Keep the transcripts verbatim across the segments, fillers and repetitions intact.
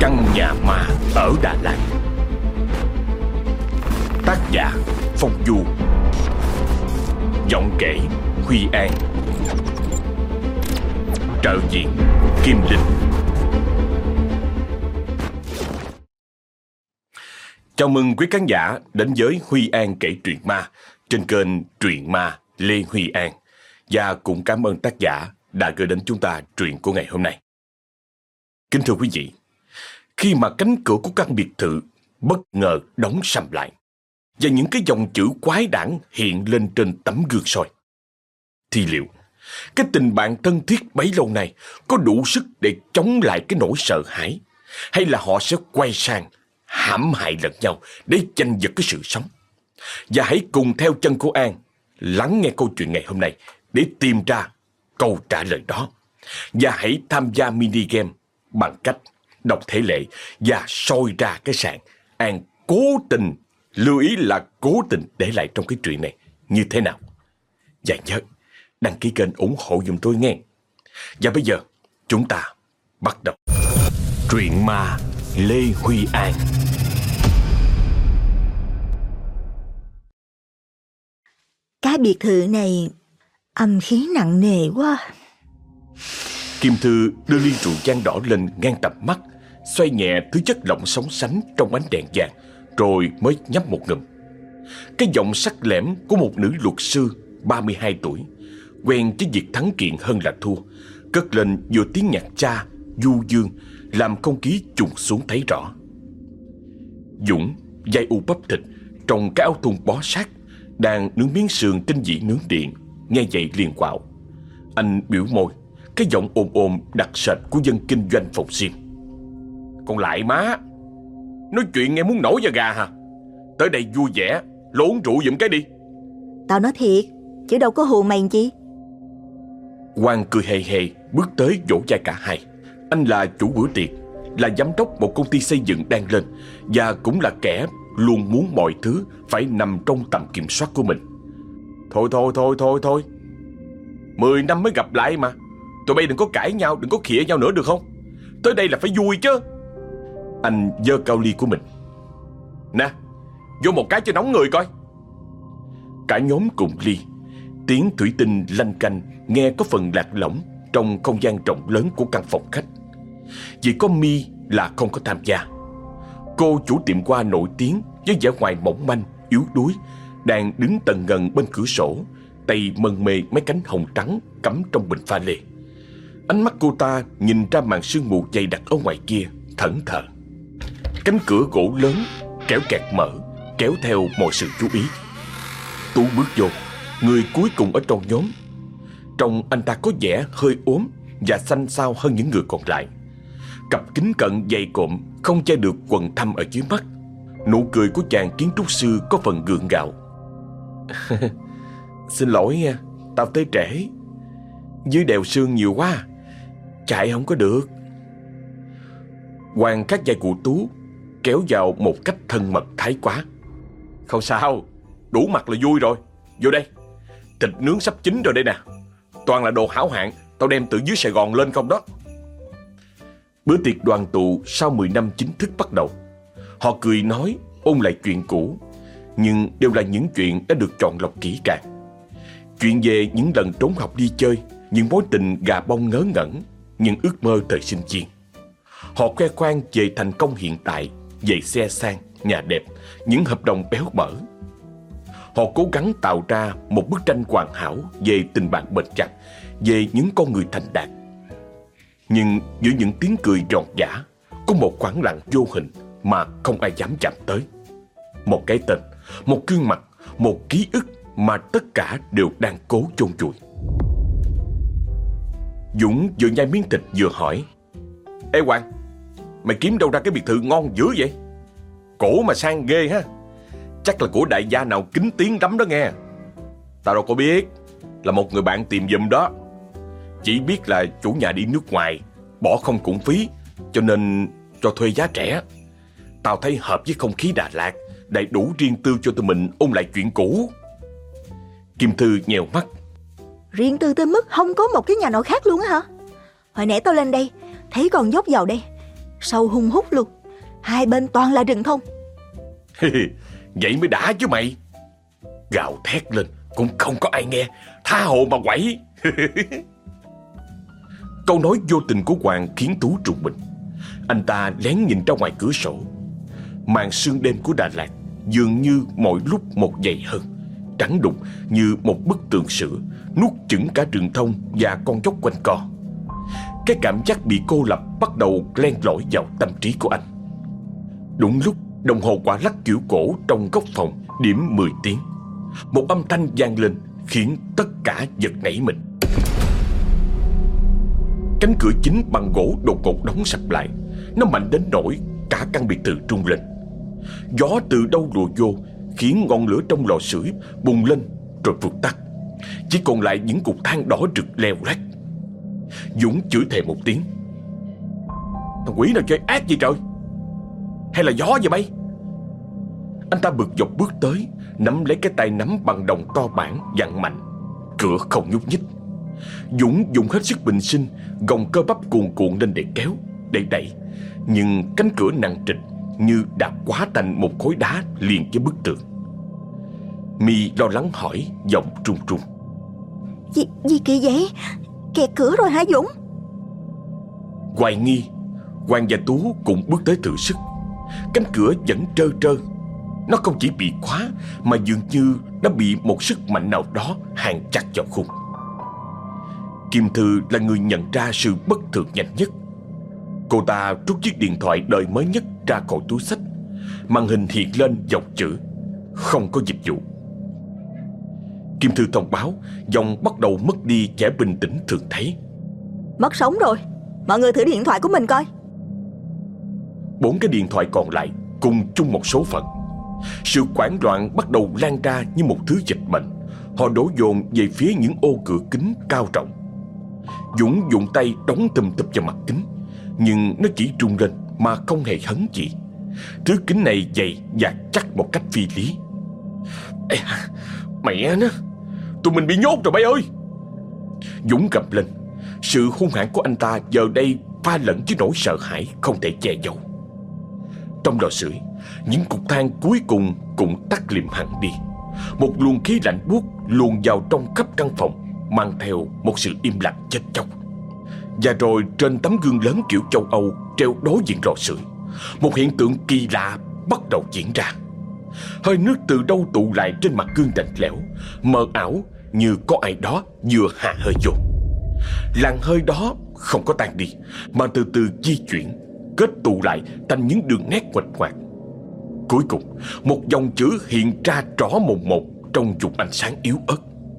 Căn nhà ma ở Đà Lạt. Tác giả Phong Du. Giọng kể Huy An. Trợ diện Kim Linh. Chào mừng quý khán giả đến với Huy An kể truyện ma trên kênh Truyện Ma Lê Huy An. Và cũng cảm ơn tác giả đã gửi đến chúng ta truyện của ngày hôm nay. Kính thưa quý vị, khi mà cánh cửa của căn biệt thự bất ngờ đóng sầm lại và những cái dòng chữ quái đản hiện lên trên tấm gương soi, thì liệu cái tình bạn thân thiết bấy lâu nay có đủ sức để chống lại cái nỗi sợ hãi, hay là họ sẽ quay sang hãm hại lẫn nhau để giành giật cái sự sống? Và hãy cùng theo chân của An lắng nghe câu chuyện ngày hôm nay để tìm ra câu trả lời đó. Và hãy tham gia mini game bằng cách đọc thể lệ và soi ra cái sàn An cố tình, lưu ý là cố tình để lại trong cái chuyện này như thế nào. Và nhớ đăng ký kênh ủng hộ giùm tôi nghe. Và bây giờ chúng ta bắt đầu Truyện Ma Lê Huy An. Cái biệt thự này âm khí nặng nề quá. Kim Thư đưa ly rượu vang đỏ lên ngang tầm mắt, xoay nhẹ thứ chất lỏng sóng sánh trong ánh đèn vàng, rồi mới nhấp một ngụm. Cái giọng sắc lẻm của một nữ luật sư ba mươi hai tuổi, quen với việc thắng kiện hơn là thua, cất lên vừa tiếng nhạc cha du dương làm không khí trùng xuống thấy rõ. Dũng, vai u bắp thịt trong cái áo thun bó sát, đang nướng miếng sườn trên dĩ nướng điện, nghe vậy liền quạo. Anh biểu môi, cái giọng ồm ồm đặc sệt của dân kinh doanh phòng xiêm. Còn lại má, nói chuyện nghe muốn nổi da gà hả? Tới đây vui vẻ, lỗ uống rượu giùm cái đi. Tao nói thiệt, chứ đâu có hùa mày chi. Quang cười hề hề bước tới vỗ vai cả hai. Anh là chủ bữa tiệc, là giám đốc một công ty xây dựng đang lên, và cũng là kẻ luôn muốn mọi thứ phải nằm trong tầm kiểm soát của mình. Thôi thôi thôi thôi thôi, Mười năm mới gặp lại mà. Tụi bay đừng có cãi nhau, đừng có khịa nhau nữa được không? Tới đây là phải vui chứ. Anh giơ cao ly của mình. Nè, vô một cái cho nóng người coi. Cả nhóm cùng ly. Tiếng thủy tinh lanh canh nghe có phần lạc lõng trong không gian rộng lớn của căn phòng khách. Chỉ có My là không có tham gia. Cô chủ tiệm hoa nổi tiếng với vẻ ngoài mỏng manh, yếu đuối, đang đứng tần ngần bên cửa sổ, tay mân mê mấy cánh hồng trắng cắm trong bình pha lê. Ánh mắt cô ta nhìn ra màn sương mù dày đặc ở ngoài kia, thẫn thờ. Cánh cửa gỗ lớn kéo kẹt mở, kéo theo mọi sự chú ý. Tú bước vô, người cuối cùng ở trong nhóm. Trông anh ta có vẻ hơi ốm và xanh xao hơn những người còn lại. Cặp kính cận dày cộm không che được quầng thâm ở dưới mắt. Nụ cười của chàng kiến trúc sư có phần gượng gạo. Xin lỗi nha, tao tới trễ. Dưới đèo sương nhiều quá, chạy không có được. Hoàng các vai của Tú kéo vào một cách thân mật thái quá. Không sao, đủ mặt là vui rồi. Vô đây, thịt nướng sắp chín rồi đây nè. Toàn là đồ hảo hạng, tao đem từ dưới Sài Gòn lên không đó. Bữa tiệc đoàn tụ sau mười năm chính thức bắt đầu. Họ cười nói, ôn lại chuyện cũ, nhưng đều là những chuyện đã được chọn lọc kỹ càng. Chuyện về những lần trốn học đi chơi, những mối tình gà bông ngớ ngẩn, những ước mơ thời sinh viên. Họ khoe khoang về thành công hiện tại, về xe sang, nhà đẹp, những hợp đồng béo bở. Họ cố gắng tạo ra một bức tranh hoàn hảo về tình bạn bền chặt, về những con người thành đạt. Nhưng giữa những tiếng cười giòn giã, có một khoảng lặng vô hình mà không ai dám chạm tới. Một cái tên, một gương mặt, một ký ức mà tất cả đều đang cố chôn vùi. Dũng vừa nhai miếng thịt vừa hỏi: Ê Hoàng, mày kiếm đâu ra cái biệt thự ngon dữ vậy? Cổ mà sang ghê ha. Chắc là của đại gia nào kính tiếng lắm đó nghe. Tao đâu có biết, là một người bạn tìm giùm đó. Chỉ biết là chủ nhà đi nước ngoài, bỏ không cũng phí, cho nên cho thuê giá rẻ. Tao thấy hợp với không khí Đà Lạt, đầy đủ riêng tư cho tụi mình ôn lại chuyện cũ. Kim Thư nhèo mắt. Riêng tư tới mức không có một cái nhà nào khác luôn á hả? Hồi nãy tao lên đây thấy con dốc vào đây, sâu hun hút luôn. Hai bên toàn là rừng thông. Vậy mới đã chứ mày. Gào thét lên cũng không có ai nghe, tha hồ mà quẩy. Câu nói vô tình của Hoàng khiến Tú rùng mình. Anh ta lén nhìn ra ngoài cửa sổ. Màn sương đêm của Đà Lạt dường như mỗi lúc một dày hơn, trắng đục như một bức tường sữa, nuốt chửng cả rừng thông và con dốc quanh co. Cái cảm giác bị cô lập bắt đầu len lỏi vào tâm trí của anh. Đúng lúc đồng hồ quả lắc kiểu cổ trong góc phòng điểm mười tiếng, một âm thanh vang lên khiến tất cả giật nảy mình. Cánh cửa chính bằng gỗ đột ngột đóng sập lại. Nó mạnh đến nỗi cả căn biệt thự rung lên. Gió từ đâu lùa vô khiến ngọn lửa trong lò sưởi bùng lên rồi vụt tắt. Chỉ còn lại những cục than đỏ rực leo lét. Dũng chửi thề một tiếng. Thằng quỷ nào chơi ác vậy trời? Hay là gió vậy bay? Anh ta bực dọc bước tới, nắm lấy cái tay nắm bằng đồng to bản dặn mạnh. Cửa không nhúc nhích. Dũng dùng hết sức bình sinh, gồng cơ bắp cuồn cuộn lên để kéo, để đẩy. Nhưng cánh cửa nặng trịch như đạp quá thành một khối đá liền với bức tường. My lo lắng hỏi, giọng run run. Gì, gì kỳ vậy? Kẹt cửa rồi hả Dũng? Hoài nghi, Hoàng và Tú cũng bước tới thử sức. Cánh cửa vẫn trơ trơ. Nó không chỉ bị khóa mà dường như nó bị một sức mạnh nào đó hàn chặt vào khung. Kim Thư là người nhận ra sự bất thường nhanh nhất. Cô ta rút chiếc điện thoại đời mới nhất ra khỏi túi xách. Màn hình hiện lên dòng chữ không có dịch vụ. Kim Thư thông báo, giọng bắt đầu mất đi vẻ bình tĩnh thường thấy. Mất sóng rồi. Mọi người thử điện thoại của mình coi. Bốn cái điện thoại còn lại cùng chung một số phận. Sự hoảng loạn bắt đầu lan ra như một thứ dịch bệnh. Họ đổ dồn về phía những ô cửa kính cao rộng. Dũng dùng tay đóng tùm tụp vào mặt kính, nhưng nó chỉ rung lên mà không hề hấn gì. Thứ kính này dày và chắc một cách phi lý. Ê, mẹ nó, tụi mình bị nhốt rồi bay ơi! Dũng gầm lên. Sự hung hãn của anh ta giờ đây pha lẫn với nỗi sợ hãi không thể che giấu. Trong lò sưởi, những cục than cuối cùng cũng tắt lịm hẳn đi. Một luồng khí lạnh buốt luồn vào trong khắp căn phòng, mang theo một sự im lặng chết chóc. Và rồi trên tấm gương lớn kiểu châu Âu treo đối diện lò sưởi, một hiện tượng kỳ lạ bắt đầu diễn ra. Hơi nước từ đâu tụ lại trên mặt gương lạnh lẽo, mờ ảo như có ai đó vừa hạ hơi vô. Làn hơi đó không có tan đi, mà từ từ di chuyển, kết tụ lại thành những đường nét nguệch ngoạc. Cuối cùng, một dòng chữ hiện ra rõ mồn một trong vùng ánh sáng yếu ớt.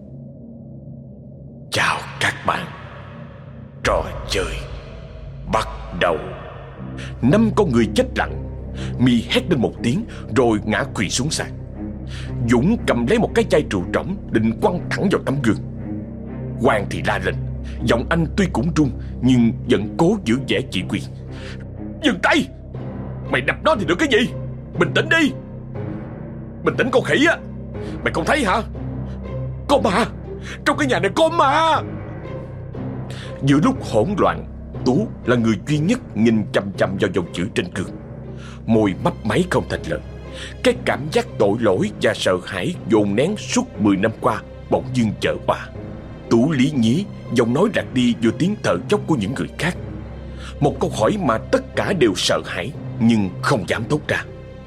Chào các bạn, trò chơi bắt đầu. Năm con người chết lặng. My hét lên một tiếng rồi ngã quỵ xuống sàn. Dũng cầm lấy một cái chai rượu trỏng định quăng thẳng vào tấm gương. Hoàng thì la lên. Giọng anh tuy cũng run nhưng vẫn cố giữ vẻ chỉ huy. Dừng tay! Mày đập nó thì được cái gì? Bình tĩnh đi! Bình tĩnh con khỉ á! Mày không thấy hả? Có ma! Trong cái nhà này có ma! Giữa lúc hỗn loạn, Tú là người duy nhất nhìn chằm chằm vào dòng chữ trên gương. Môi mấp máy không thành lời. Cái cảm giác tội lỗi và sợ hãi dồn nén suốt mười năm qua bỗng dưng chợ hòa. Tú lý nhí, giọng nói lạc đi giữa tiếng thở dốc của những người khác. Một câu hỏi mà tất cả đều sợ hãi nhưng không dám thốt ra.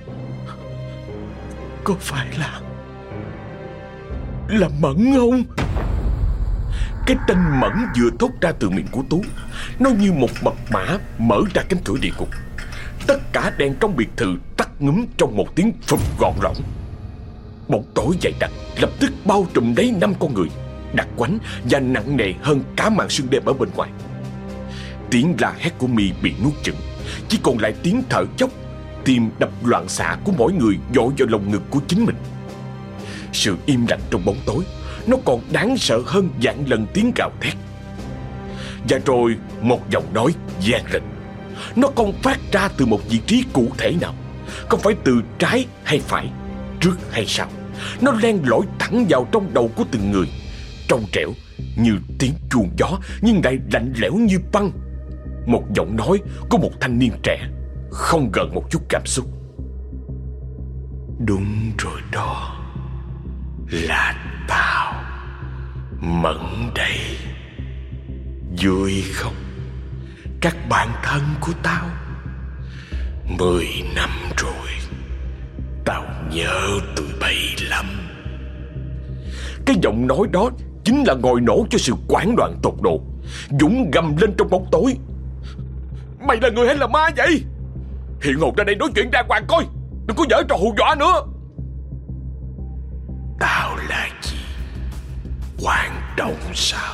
Có phải là Là Mẫn không? Cái tên Mẫn vừa thốt ra từ miệng của Tú, nó như một mật mã mở ra cánh cửa địa ngục. Tất cả đèn trong biệt thự tắt ngúm trong một tiếng phụp gọn lỏng. Bóng tối dày đặc lập tức bao trùm lấy năm con người, đặc quánh và nặng nề hơn cả màn sương đêm ở bên ngoài. Tiếng la hét của My bị nuốt chửng, chỉ còn lại tiếng thở dốc, tim đập loạn xạ của mỗi người dội vào lồng ngực của chính mình. Sự im lặng trong bóng tối, nó còn đáng sợ hơn vạn lần tiếng gào thét. Và rồi một giọng nói vang lên. Nó không phát ra từ một vị trí cụ thể nào, không phải từ trái hay phải, trước hay sau. Nó len lỏi thẳng vào trong đầu của từng người, trong trẻo như tiếng chuông gió nhưng lại lạnh lẽo như băng. Một giọng nói của một thanh niên trẻ. không gần một chút cảm xúc. Đúng rồi đó, là tao, Mẫn đây. Vui không, các bạn thân của tao? Mười năm rồi, tao nhớ tụi bay lắm. Cái giọng nói đó chính là ngòi nổ cho sự hoảng loạn tột độ. Dũng gầm lên trong bóng tối: Mày là người hay là ma vậy? Hiện hồn ra đây nói chuyện đàng hoàng coi, đừng có giở trò hù dọa nữa. Tao là gì? Quan trọng sao?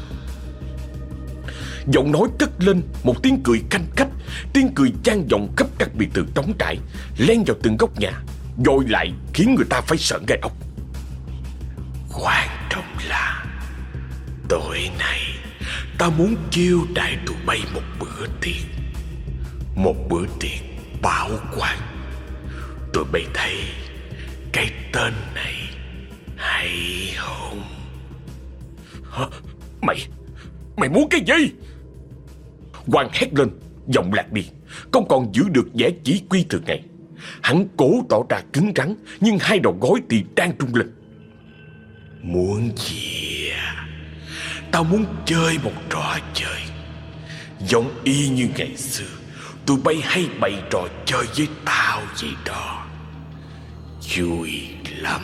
Giọng nói cất lên một tiếng cười canh cách. Tiếng cười vang vọng khắp các biệt thự trống trải, len vào từng góc nhà, dội lại khiến người ta phải sợn gai ốc. Quan trọng là tối nay tao muốn chiêu đãi tụi bay một bữa tiệc. Một bữa tiệc bảo quan. Tụi bay thấy cái tên này hay không? Hả? Mày Mày muốn cái gì? Quang hét lên, giọng lạc đi, không còn giữ được vẻ chỉ quy thường ngày. Hắn cố tỏ ra cứng rắn, nhưng hai đầu gối thì đang rung lên. Muốn gì à? Tao muốn chơi một trò chơi giống y như ngày xưa tụi bay hay bày trò chơi với tao vậy đó. Vui lắm.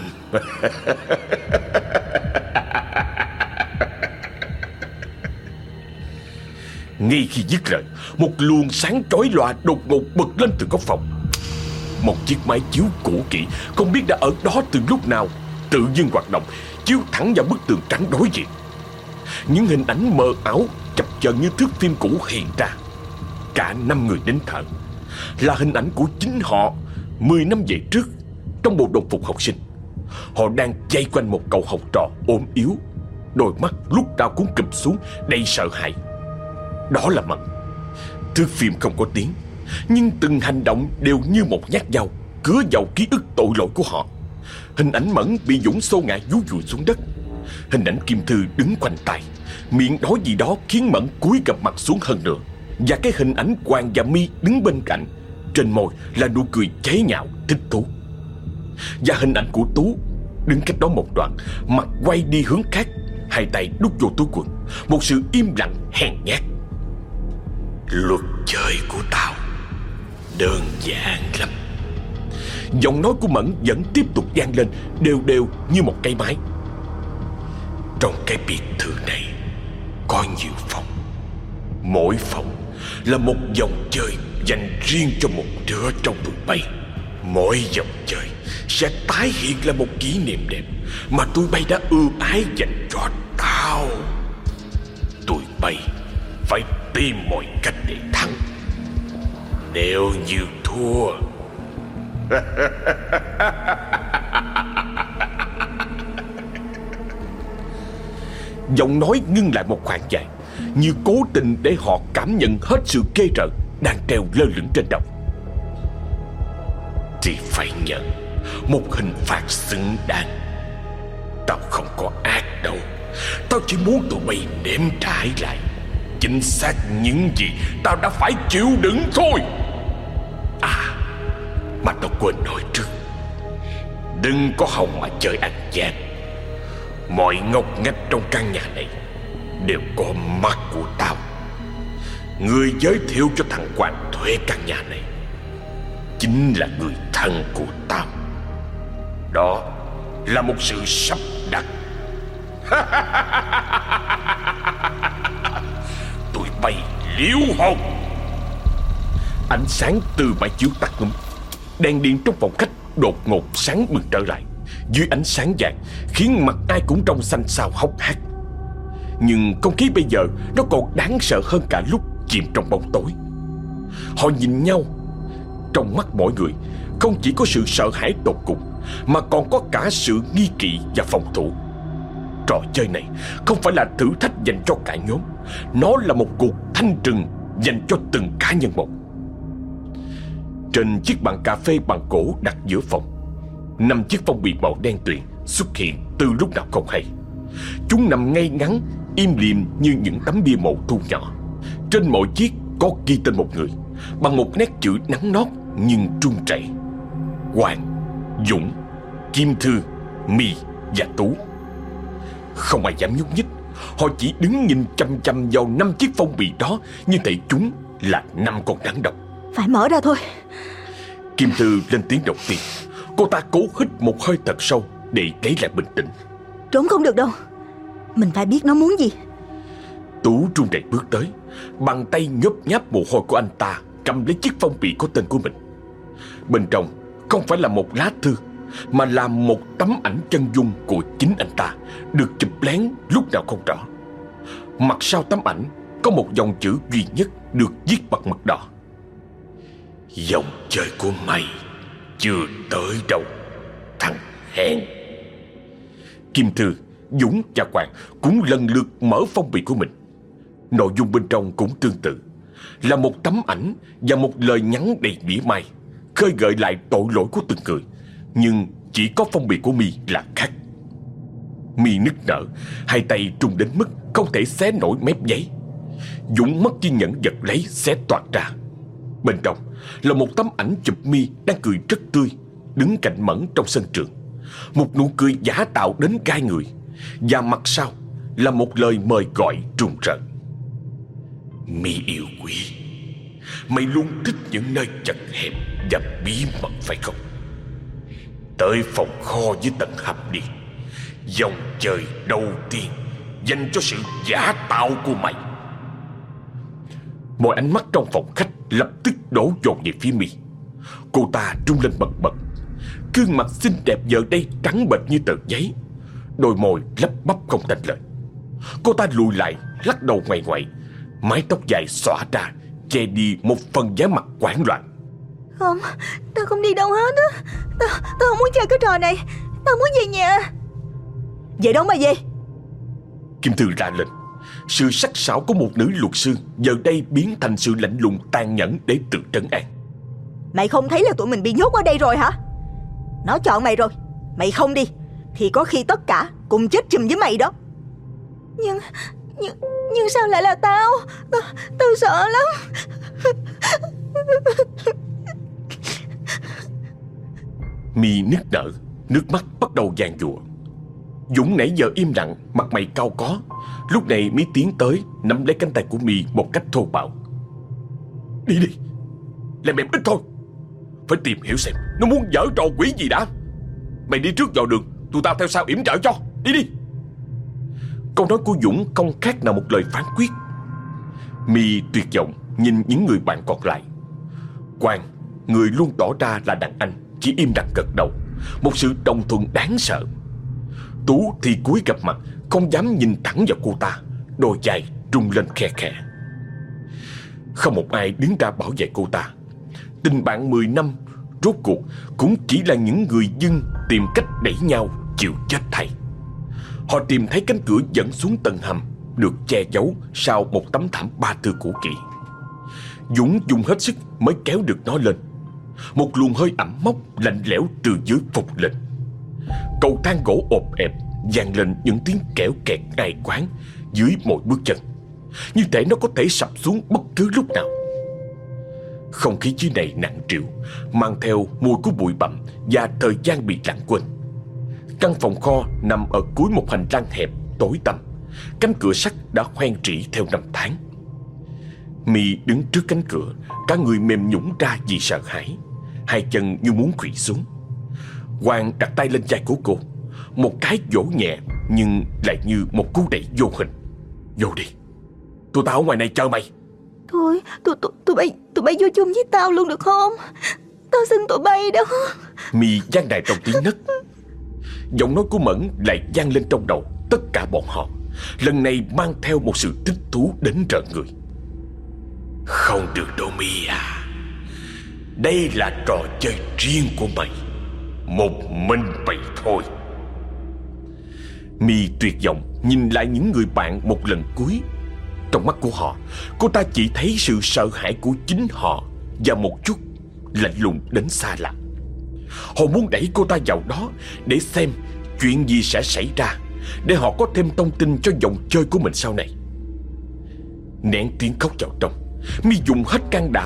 Ngay khi dứt lời, một luồng sáng chói lòa đột ngột bật lên từ góc phòng. Một chiếc máy chiếu cũ kỹ không biết đã ở đó từ lúc nào tự dưng hoạt động, chiếu thẳng vào bức tường trắng đối diện. Những hình ảnh mờ ảo chập chờn như thước phim cũ hiện ra. Cả năm người đến thợ là hình ảnh của chính họ mười năm về trước, trong bộ đồng phục học sinh. Họ đang vây quanh một cậu học trò ốm yếu, đôi mắt lúc nào cũng cụp xuống đầy sợ hãi. Đó là Mẫn. Thước phim không có tiếng, nhưng từng hành động đều như một nhát dao cứa vào ký ức tội lỗi của họ. Hình ảnh Mẫn bị Dũng xô ngã vú vùi xuống đất. Hình ảnh Kim Thư đứng khoanh tay, miệng nói gì đó khiến Mẫn cúi gập mặt xuống hơn nữa. Và cái hình ảnh Hoàng và My đứng bên cạnh, trên môi là nụ cười chế nhạo thích thú. Và hình ảnh của Tú đứng cách đó một đoạn, mặt quay đi hướng khác, hai tay đút vô túi quần, một sự im lặng hèn nhát. Luật chơi của tao đơn giản lắm. Giọng nói của Mẫn vẫn tiếp tục vang lên đều đều như một cây máy. Trong cái biệt thự này có nhiều phòng, mỗi phòng là một vòng chơi dành riêng cho một đứa trong tụi bay. Mỗi vòng chơi sẽ tái hiện là một kỷ niệm đẹp mà tụi bay đã ưu ái dành cho tao. Tụi bay phải tìm mọi cách để thắng. Nếu như thua giọng nói ngưng lại một khoảng dài, như cố tình để họ cảm nhận hết sự ghê rợn đang treo lơ lửng trên đầu. Thì phải nhận một hình phạt xứng đáng. Tao không có ác đâu. Tao chỉ muốn tụi bay nếm trải lại chính xác những gì tao đã phải chịu đựng thôi. À, mà tao quên nói trước, đừng có hòng mà chơi ăn gian. Mọi ngóc ngách trong căn nhà này đều có mắt của tao. Người giới thiệu cho thằng Hoàng thuê căn nhà này chính là người thân của tao. Đó là một sự sắp đặt. Tụi bay liếu hồn. Ánh sáng từ máy chiếu tắt ngúm. Đèn điện trong phòng khách đột ngột sáng bừng trở lại, dưới ánh sáng vàng khiến mặt ai cũng trong xanh xao hốc hác. Nhưng không khí bây giờ nó còn đáng sợ hơn cả lúc chìm trong bóng tối. Họ nhìn nhau. Trong mắt mỗi người không chỉ có sự sợ hãi tột cùng, mà còn có cả sự nghi kỵ và phòng thủ. Trò chơi này không phải là thử thách dành cho cả nhóm, nó là một cuộc thanh trừng dành cho từng cá nhân một. Trên chiếc bàn cà phê bằng gỗ đặt giữa phòng, năm chiếc phong bì màu đen tuyền xuất hiện từ lúc nào không hay. Chúng nằm ngay ngắn, im lìm như những tấm bia mộ thu nhỏ. Trên mỗi chiếc có ghi tên một người, bằng một nét chữ nắn nót nhưng trung chảy: Hoàng, Dũng, Kim Thư, My và Tú. Không ai dám nhúc nhích. Họ chỉ đứng nhìn chăm chăm vào năm chiếc phong bì đó, như thể chúng là năm con rắn độc. Phải mở ra thôi. Kim Thư lên tiếng đầu tiên. Cô ta cố hít một hơi thật sâu để lấy lại bình tĩnh. Trốn không được đâu. Mình phải biết nó muốn gì. Tú run rẩy bước tới, bàn tay nhớp nháp mồ hôi của anh ta cầm lấy chiếc phong bì có tên của mình. Bên trong không phải là một lá thư, mà là một tấm ảnh chân dung của chính anh ta, được chụp lén lúc nào không rõ. Mặt sau tấm ảnh có một dòng chữ duy nhất được viết bằng mực đỏ: Dòng chơi của mày chưa tới đâu, thằng hèn. Kim Thư, Dũng và Hoàng cũng lần lượt mở phong bì của mình. Nội dung bên trong cũng tương tự, là một tấm ảnh và một lời nhắn đầy mỉa mai, khơi gợi lại tội lỗi của từng người. Nhưng chỉ có phong bì của My là khác. My nức nở, hai tay trung đến mức không thể xé nổi mép giấy. Dũng mất kiên nhẫn giật lấy, xé toạc ra. Bên trong là một tấm ảnh chụp My đang cười rất tươi, đứng cạnh Mẫn trong sân trường. Một nụ cười giả tạo đến gai người. Và mặt sau là một lời mời gọi trùng rợn: My yêu quý, mày luôn thích những nơi chật hẹp và bí mật phải không? Tới phòng kho với tầng hầm đi. Dòng chơi đầu tiên dành cho sự giả tạo của mày. Mọi ánh mắt trong phòng khách lập tức đổ dồn về phía My. Cô ta rung lên bần bật. Gương mặt xinh đẹp giờ đây trắng bệch như tờ giấy, đôi môi lắp bắp không thành lời. Cô ta lùi lại, lắc đầu ngoại ngoại, mái tóc dài xõa ra che đi một phần vẻ mặt hoảng loạn. Không, tao không đi đâu hết á. Tao, tao không muốn chơi cái trò này. Tao muốn về nhà. Về đâu mà về? Kim Thư ra lên. Sự sắc sảo của một nữ luật sư giờ đây biến thành sự lạnh lùng tàn nhẫn để tự trấn an. Mày không thấy là tụi mình bị nhốt ở đây rồi hả? Nó chọn mày rồi. Mày không đi thì có khi tất cả cùng chết chùm với mày đó. Nhưng Nhưng Nhưng sao lại là tao? Tao, tao sợ lắm. My nức nở, nước mắt bắt đầu giàn giụa. Dũng nãy giờ im lặng, mặt mày cau có, lúc này mới tiến tới nắm lấy cánh tay của My một cách thô bạo. Đi đi, làm em ít thôi. Phải tìm hiểu xem nó muốn giở trò quỷ gì đã. Mày đi trước vào đường, tụi tao theo sau yểm trợ cho. Đi đi. Câu nói của Dũng không khác nào một lời phán quyết. My tuyệt vọng nhìn những người bạn còn lại. Quang, người luôn tỏ ra là đàn anh, chỉ im lặng gật đầu, một sự đồng thuận đáng sợ. Tú thì cúi gập mặt, không dám nhìn thẳng vào cô ta, đôi vai rung lên khe khẽ. Không một ai đứng ra bảo vệ cô ta. Tình bạn mười năm rốt cuộc cũng chỉ là những người dưng tìm cách đẩy nhau chịu chết thay. Họ tìm thấy cánh cửa dẫn xuống tầng hầm, được che giấu sau một tấm thảm ba tư cũ kỹ. Dũng dùng hết sức mới kéo được nó lên. Một luồng hơi ẩm mốc lạnh lẽo từ dưới phục lên. Cầu thang gỗ ộp ẹp vang lên những tiếng kẽo kẹt ai quán dưới mỗi bước chân, như thể nó có thể sập xuống bất cứ lúc nào. Không khí dưới này nặng trĩu, mang theo mùi của bụi bặm và thời gian bị lãng quên. Căn phòng kho nằm ở cuối một hành lang hẹp tối tăm. Cánh cửa sắt đã hoen trĩ theo năm tháng. My đứng trước cánh cửa, cả người mềm nhũn ra vì sợ hãi, hai chân như muốn khuỵu xuống. Hoàng đặt tay lên vai của cô, một cái vỗ nhẹ nhưng lại như một cú đẩy vô hình. Vô đi, tụi tao ở ngoài này chờ mày. Thôi, tụi, tụi, tụi bay tụi bay vô chung với tao luôn được không? Tao xin tụi bay đó. My gian đài trong tiếng nấc. Giọng nói của Mẫn lại vang lên trong đầu tất cả bọn họ, lần này mang theo một sự thích thú đến rợn người. Không được đâu My à, đây là trò chơi riêng của mày, một mình mày thôi. My tuyệt vọng nhìn lại những người bạn một lần cuối. Trong mắt của họ, cô ta chỉ thấy sự sợ hãi của chính họ và một chút lạnh lùng đến xa lạ. Họ muốn đẩy cô ta vào đó để xem chuyện gì sẽ xảy ra, để họ có thêm thông tin cho vòng chơi của mình sau này. Nén tiếng khóc vào trong, My dùng hết can đảm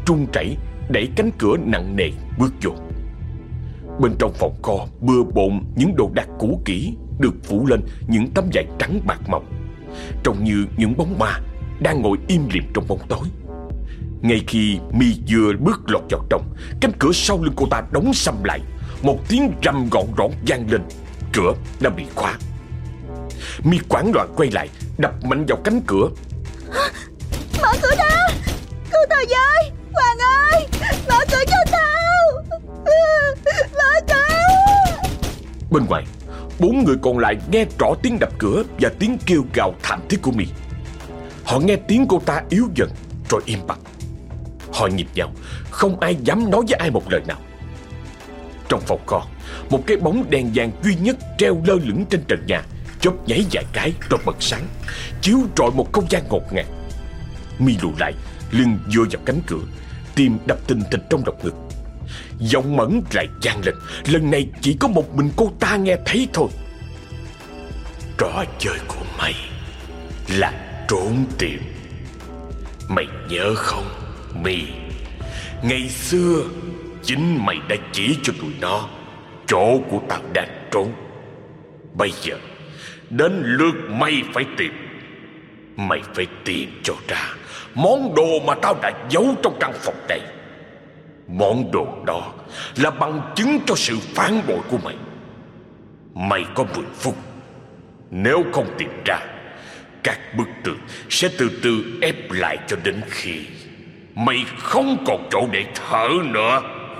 run rẩy đẩy cánh cửa nặng nề bước vô. Bên trong phòng kho bừa bộn những đồ đạc cũ kỹ được phủ lên những tấm vải trắng bạc mỏng, trông như những bóng ma đang ngồi im lìm trong bóng tối. Ngay khi My vừa bước lọt vào trong, cánh cửa sau lưng cô ta đóng sầm lại. Một tiếng rầm gọn rõn vang lên. Cửa đã bị khóa. My hoảng loạn quay lại, đập mạnh vào cánh cửa. Mở cửa ra! Cứu tao với! Hoàng ơi! Mở cửa cho tao! Mở cửa! Bên ngoài, bốn người còn lại nghe rõ tiếng đập cửa và tiếng kêu gào thảm thiết của My. Họ nghe tiếng cô ta yếu dần rồi im bặt. Họ nhịp nhau, không ai dám nói với ai một lời nào. Trong phòng kho, một cái bóng đèn vàng duy nhất treo lơ lửng trên trần nhà, chớp nháy vài cái rồi bật sáng, chiếu rọi một không gian ngột ngạt. My lùi lại, lưng dựa vào cánh cửa, tim đập thình thịch trong lồng ngực. Giọng Mẫn lại vang lên, lần này chỉ có một mình cô ta nghe thấy thôi. Trò chơi của mày là trốn tìm. Mày nhớ không, My? Ngày xưa chính mày đã chỉ cho tụi nó chỗ của tao đang trốn. Bây giờ đến lượt mày phải tìm. Mày phải tìm cho ra món đồ mà tao đã giấu trong căn phòng này. Món đồ đó là bằng chứng cho sự phản bội của mày. Mày có mười phút. Nếu không tìm ra, các bức tường sẽ từ từ ép lại cho đến khi mày không còn chỗ để thở nữa.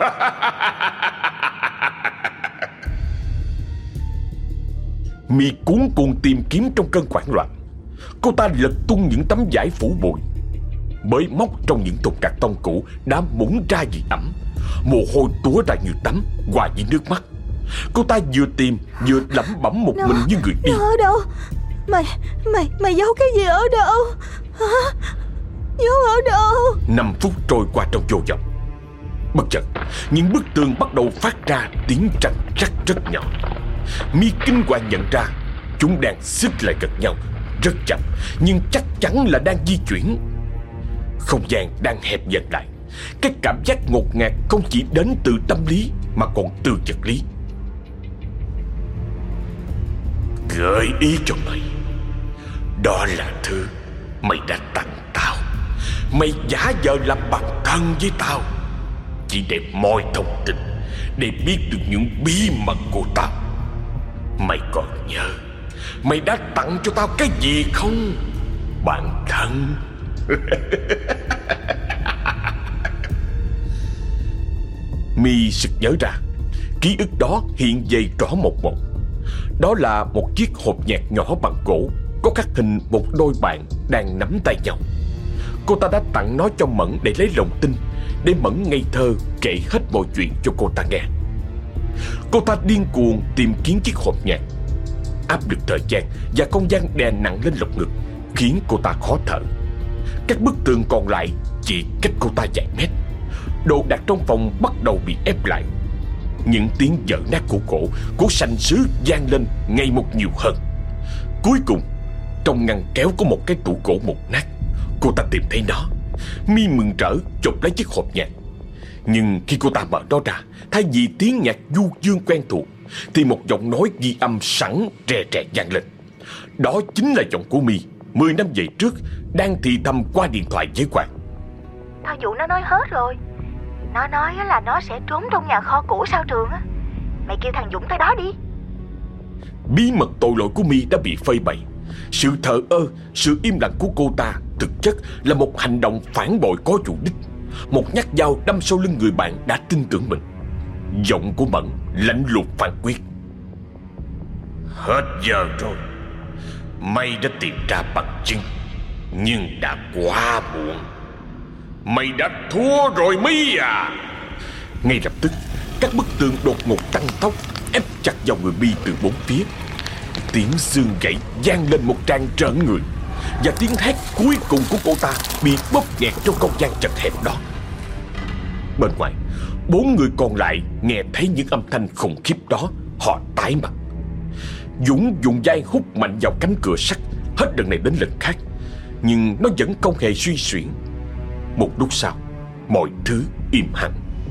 My cuống cuồng tìm kiếm trong cơn hoảng loạn. Cô ta lật tung những tấm vải phủ bụi, bới móc trong những thùng cạc tông cũ đã mũng ra dị ẩm. Mồ hôi túa ra như tắm, hòa với nước mắt. Cô ta vừa tìm vừa lẩm bẩm một nó, mình như người điên. Nó ở đâu? Mày, mày, mày giấu cái gì ở đâu? Hả? Giấu ở đâu? Năm phút trôi qua trong vô vọng. Bất chợt, những bức tường bắt đầu phát ra tiếng răng rắc rất nhỏ. My kinh hoàng nhận ra chúng đang xích lại gần nhau, rất chậm, nhưng chắc chắn là đang di chuyển. Không gian đang hẹp dần lại. Cái cảm giác ngột ngạt không chỉ đến từ tâm lý mà còn từ vật lý. Gợi ý cho mày, đó là thứ mày đã tặng tao. Mày giả vờ làm bạn thân với tao, chỉ để moi thông tin, để biết được những bí mật của tao. Mày còn nhớ mày đã tặng cho tao cái gì không, bạn thân? My sực nhớ ra, ký ức đó hiện về rõ một một. Đó là một chiếc hộp nhạc nhỏ bằng gỗ, có khắc hình một đôi bạn đang nắm tay nhau. Cô ta đã tặng nó cho Mẫn để lấy lòng tin, để Mẫn ngây thơ kể hết mọi chuyện cho cô ta nghe. Cô ta điên cuồng tìm kiếm chiếc hộp nhạc. Áp lực thời gian và không gian đè nặng lên lồng ngực khiến cô ta khó thở. Các bức tường còn lại chỉ cách cô ta vài mét. Đồ đạc trong phòng bắt đầu bị ép lại. Những tiếng vỡ nát của gỗ, của sành sứ vang lên ngày một nhiều hơn. Cuối cùng, trong ngăn kéo có một cái tủ gỗ mục nát. Cô ta tìm thấy nó. My mừng rỡ chộp lấy chiếc hộp nhạc. Nhưng khi cô ta mở nó ra, thay vì tiếng nhạc du dương quen thuộc, thì một giọng nói ghi âm sẵn rè rè vang lên. Đó chính là giọng của My mười năm về trước, đang thì thầm qua điện thoại với Hoàng. Tao dụ nó nói hết rồi. Nó nói là nó sẽ trốn trong nhà kho cũ sau trường á. Mày kêu thằng Dũng tới đó đi. Bí mật tội lỗi của My đã bị phơi bày. Sự thờ ơ, sự im lặng của cô ta thực chất là một hành động phản bội có chủ đích, một nhát dao đâm sau lưng người bạn đã tin tưởng mình. Giọng của Mẫn lạnh lùng phán quyết. Hết giờ rồi. Mày đã tìm ra bằng chứng, nhưng đã quá muộn. Mày đã thua rồi My à. Ngay lập tức, các bức tường đột ngột tăng tốc, ép chặt vào người My từ bốn phía. Tiếng xương gãy vang lên một tràng rợn người, và tiếng hét cuối cùng của cô ta bị bóp nghẹt trong không gian chật hẹp đó. Bên ngoài, bốn người còn lại nghe thấy những âm thanh khủng khiếp đó. Họ tái mặt. Dũng dùng vai hút mạnh vào cánh cửa sắt, hết lần này đến lần khác, nhưng nó vẫn không hề suy xuyển. Một lúc sau, mọi thứ im hẳn.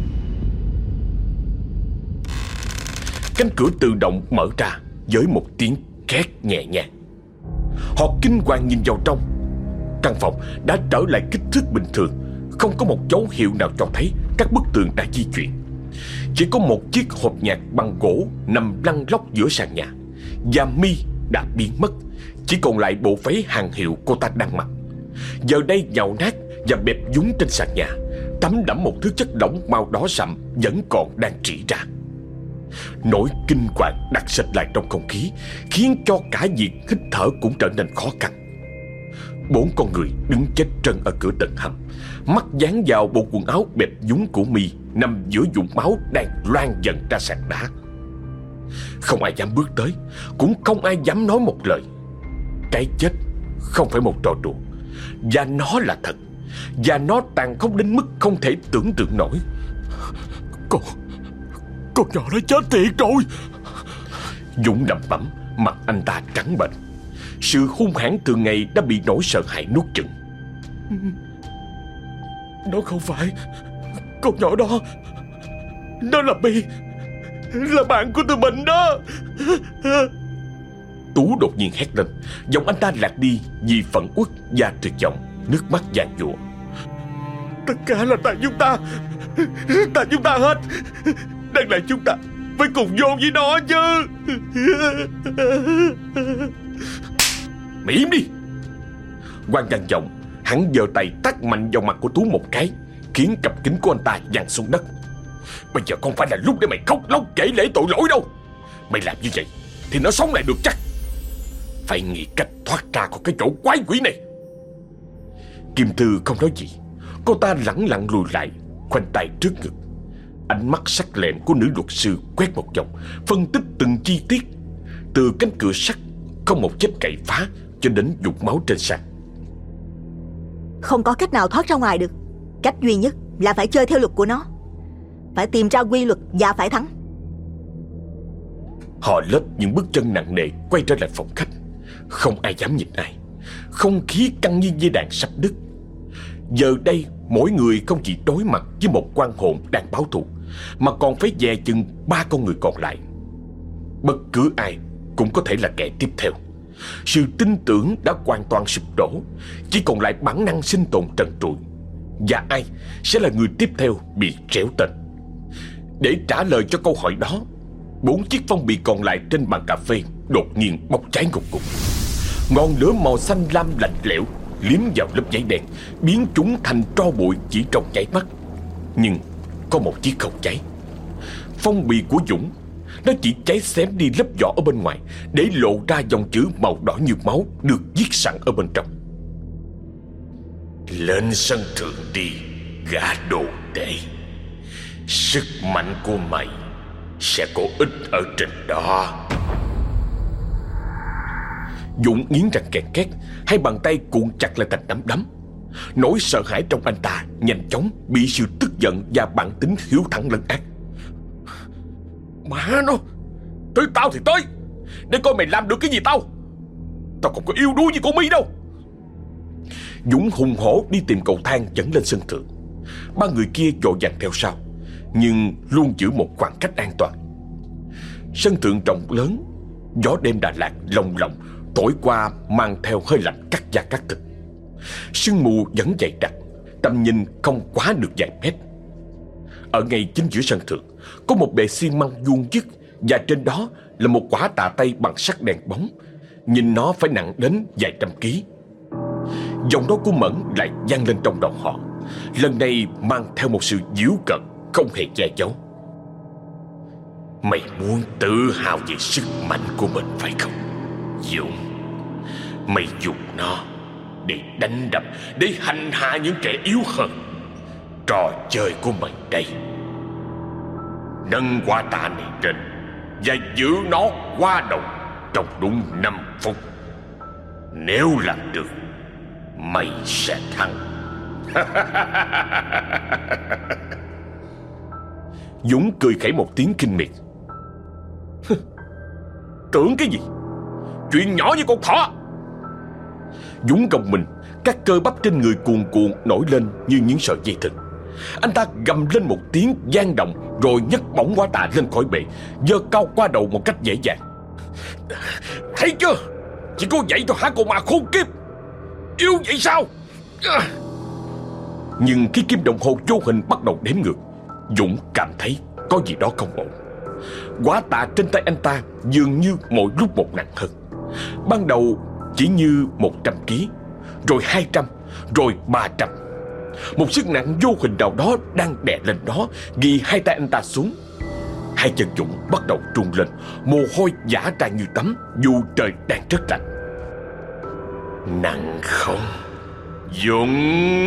Cánh cửa tự động mở ra với một tiếng két nhẹ nhàng. Họ kinh hoàng nhìn vào trong. Căn phòng đã trở lại kích thước bình thường, không có một dấu hiệu nào cho thấy các bức tường đã di chuyển. Chỉ có một chiếc hộp nhạc bằng gỗ nằm lăn lóc giữa sàn nhà, và Mi đã biến mất, chỉ còn lại bộ váy hàng hiệu cô ta đang mặc. Giờ đây nhàu nát và bẹp dúng trên sàn nhà, thấm đẫm một thứ chất lỏng màu đỏ sậm vẫn còn đang rỉ ra. Nỗi kinh hoàng đặc sệt lại trong không khí, khiến cho cả việc hít thở cũng trở nên khó khăn. Bốn con người đứng chết trân ở cửa tầng hầm, mắt dán vào bộ quần áo bẹp dúng của Mi nằm giữa vũng máu đang loang dần ra sàn đá. Không ai dám bước tới, cũng không ai dám nói một lời. Cái chết không phải một trò đùa, và nó là thật, và nó tàn khốc đến mức không thể tưởng tượng nổi. Con Con nhỏ nó chết thiệt rồi. Dũng lẩm bẩm, mặt anh ta trắng bệch. Sự hung hãn thường ngày đã bị nỗi sợ hãi nuốt chửng. Nó không phải con nhỏ đó. Nó là Mi, là bạn của tụi mình đó. Tú đột nhiên hét lên, giọng anh ta lạc đi vì phẫn uất và tuyệt vọng, nước mắt giàn giụa. Tất cả là tại chúng ta, tại chúng ta hết. Đáng lẽ chúng ta phải cùng vô với nó chứ. Mày im đi! Quang gằn giọng, hắn giơ tay tát mạnh vào mặt của Tú một cái, khiến cặp kính của anh ta giằng xuống đất. Bây giờ không phải là lúc để mày khóc lóc kể lể tội lỗi đâu. Mày làm như vậy thì nó sống lại được chắc. Phải nghĩ cách thoát ra khỏi cái chỗ quái quỷ này. Kim Thư không nói gì. Cô ta lẳng lặng lùi lại, khoanh tay trước ngực. Ánh mắt sắc lẹm của nữ luật sư quét một vòng, phân tích từng chi tiết, từ cánh cửa sắt không một vết cậy phá cho đến vũng máu trên sàn. Không có cách nào thoát ra ngoài được. Cách duy nhất là phải chơi theo luật của nó, phải tìm ra quy luật và phải thắng. Họ lết những bước chân nặng nề quay trở lại phòng khách. Không ai dám nhìn ai. Không khí căng như dây đàn sắp đứt. Giờ đây mỗi người không chỉ đối mặt với một oan hồn đang báo thù, mà còn phải dè chừng ba con người còn lại. Bất cứ ai cũng có thể là kẻ tiếp theo. Sự tin tưởng đã hoàn toàn sụp đổ, chỉ còn lại bản năng sinh tồn trần trụi. Và ai sẽ là người tiếp theo bị trẽo tên? Để trả lời cho câu hỏi đó, bốn chiếc phong bì còn lại trên bàn cà phê đột nhiên bốc cháy ngục ngục. Ngọn lửa màu xanh lam lạnh lẽo liếm vào lớp giấy đen, biến chúng thành tro bụi chỉ trong nháy mắt. Nhưng có một chiếc không cháy. Phong bì của Dũng, nó chỉ cháy xém đi lớp vỏ ở bên ngoài, để lộ ra dòng chữ màu đỏ như máu được viết sẵn ở bên trong. Lên sân thượng đi, gã đồ tể. Sức mạnh của mày sẽ có ích ở trên đó. Dũng nghiến răng kẹt két, hai bàn tay cuộn chặt lại thành nắm đấm. Nỗi sợ hãi trong anh ta nhanh chóng bị sự tức giận và bản tính hiếu thắng lấn át. Má nó, tới tao thì tới, để coi mày làm được cái gì tao. Tao không có yêu đuối gì con Mi đâu. Dũng hùng hổ đi tìm cầu thang dẫn lên sân thượng. Ba người kia vội vàng theo sau, nhưng luôn giữ một khoảng cách an toàn. Sân thượng rộng lớn, gió đêm Đà Lạt lồng lộng thổi qua, mang theo hơi lạnh cắt da cắt thịt. Sương mù vẫn dày đặc, tầm nhìn không quá được vài mét. Ở ngay chính giữa sân thượng có một bệ xi măng vuông vức, và trên đó là một quả tạ tây bằng sắt đèn bóng. Nhìn nó phải nặng đến vài trăm ký. Giọng nói của Mẫn lại vang lên trong đầu họ, lần này mang theo một sự giễu cợt không hề che giấu. Mày muốn tự hào về sức mạnh của mình phải không, Dũng? Mày dùng nó để đánh đập, để hành hạ những kẻ yếu hơn. Trò chơi của mày đây. Nâng quả tạ này trên và giữ nó qua đầu trong đúng năm phút. Nếu làm được, mày sẽ thắng. Dũng cười khẩy một tiếng kinh miệt. Tưởng cái gì? Chuyện nhỏ như con thỏ. Dũng gồng mình, các cơ bắp trên người cuồn cuộn nổi lên như những sợi dây thừng. Anh ta gầm lên một tiếng vang động, rồi nhấc bổng Quả Tạ lên khỏi bệ, giơ cao qua đầu một cách dễ dàng. Thấy chưa? Chỉ có vậy thôi hả con ma khốn kiếp? Yêu vậy sao? Nhưng khi kim đồng hồ vô hình bắt đầu đếm ngược, Dũng cảm thấy có gì đó không ổn. Quả tạ trên tay anh ta dường như mỗi lúc một nặng hơn. Ban đầu chỉ như một trăm ký, rồi hai trăm, rồi ba trăm. Một sức nặng vô hình nào đó đang đè lên đó, ghi hai tay anh ta xuống. Hai chân Dũng bắt đầu run lên, mồ hôi vã ra như tắm, dù trời đang rất lạnh. Nặng không, Dũng?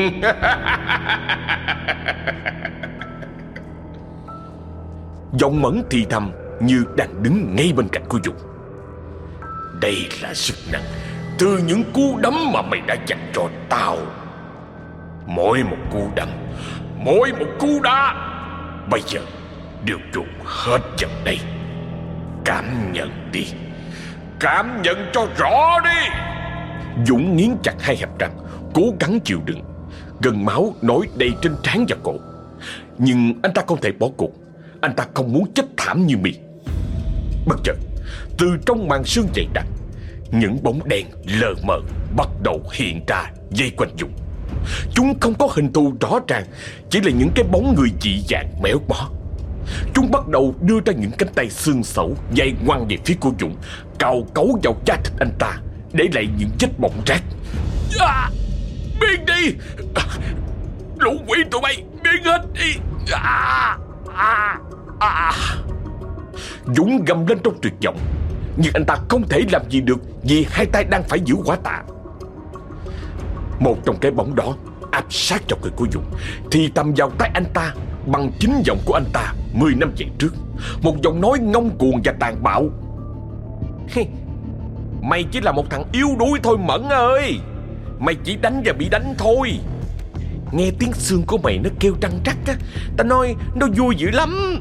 Giọng Mẫn thì thầm như đang đứng ngay bên cạnh của Dũng. Đây là sức nặng từ những cú đấm mà mày đã dành cho tao. Mỗi một cú đấm, mỗi một cú đá, bây giờ đều trùng hết vào đây. Cảm nhận đi, cảm nhận cho rõ đi. Dũng nghiến chặt hai hàm răng, cố gắng chịu đựng. Gân máu nổi đầy trên trán và cổ. Nhưng anh ta không thể bỏ cuộc. Anh ta không muốn chết thảm như mì. Bất chợt, từ trong màn sương dày đặc, những bóng đen lờ mờ bắt đầu hiện ra vây quanh Dũng. Chúng không có hình thù rõ ràng, chỉ là những cái bóng người dị dạng méo mó. Chúng bắt đầu đưa ra những cánh tay xương xẩu dày ngoằng về phía của Dũng, cào cấu vào da thịt anh ta, để lại những vết bỏng rát. À, biến đi! À, lũ quỷ tụi bay, biến hết đi! À, à, à. Dũng gầm lên trong tuyệt vọng, nhưng anh ta không thể làm gì được vì hai tay đang phải giữ Quả Tạ. Một trong cái bóng đó áp sát vào người của Dũng, thì tầm vào tay anh ta bằng chính giọng của anh ta mười năm về trước. Một giọng nói ngông cuồng và tàn bạo. Mày chỉ là một thằng yếu đuối thôi Mẫn ơi. Mày chỉ đánh và bị đánh thôi. Nghe tiếng xương của mày nó kêu trăng trắc á, ta nói nó vui dữ lắm.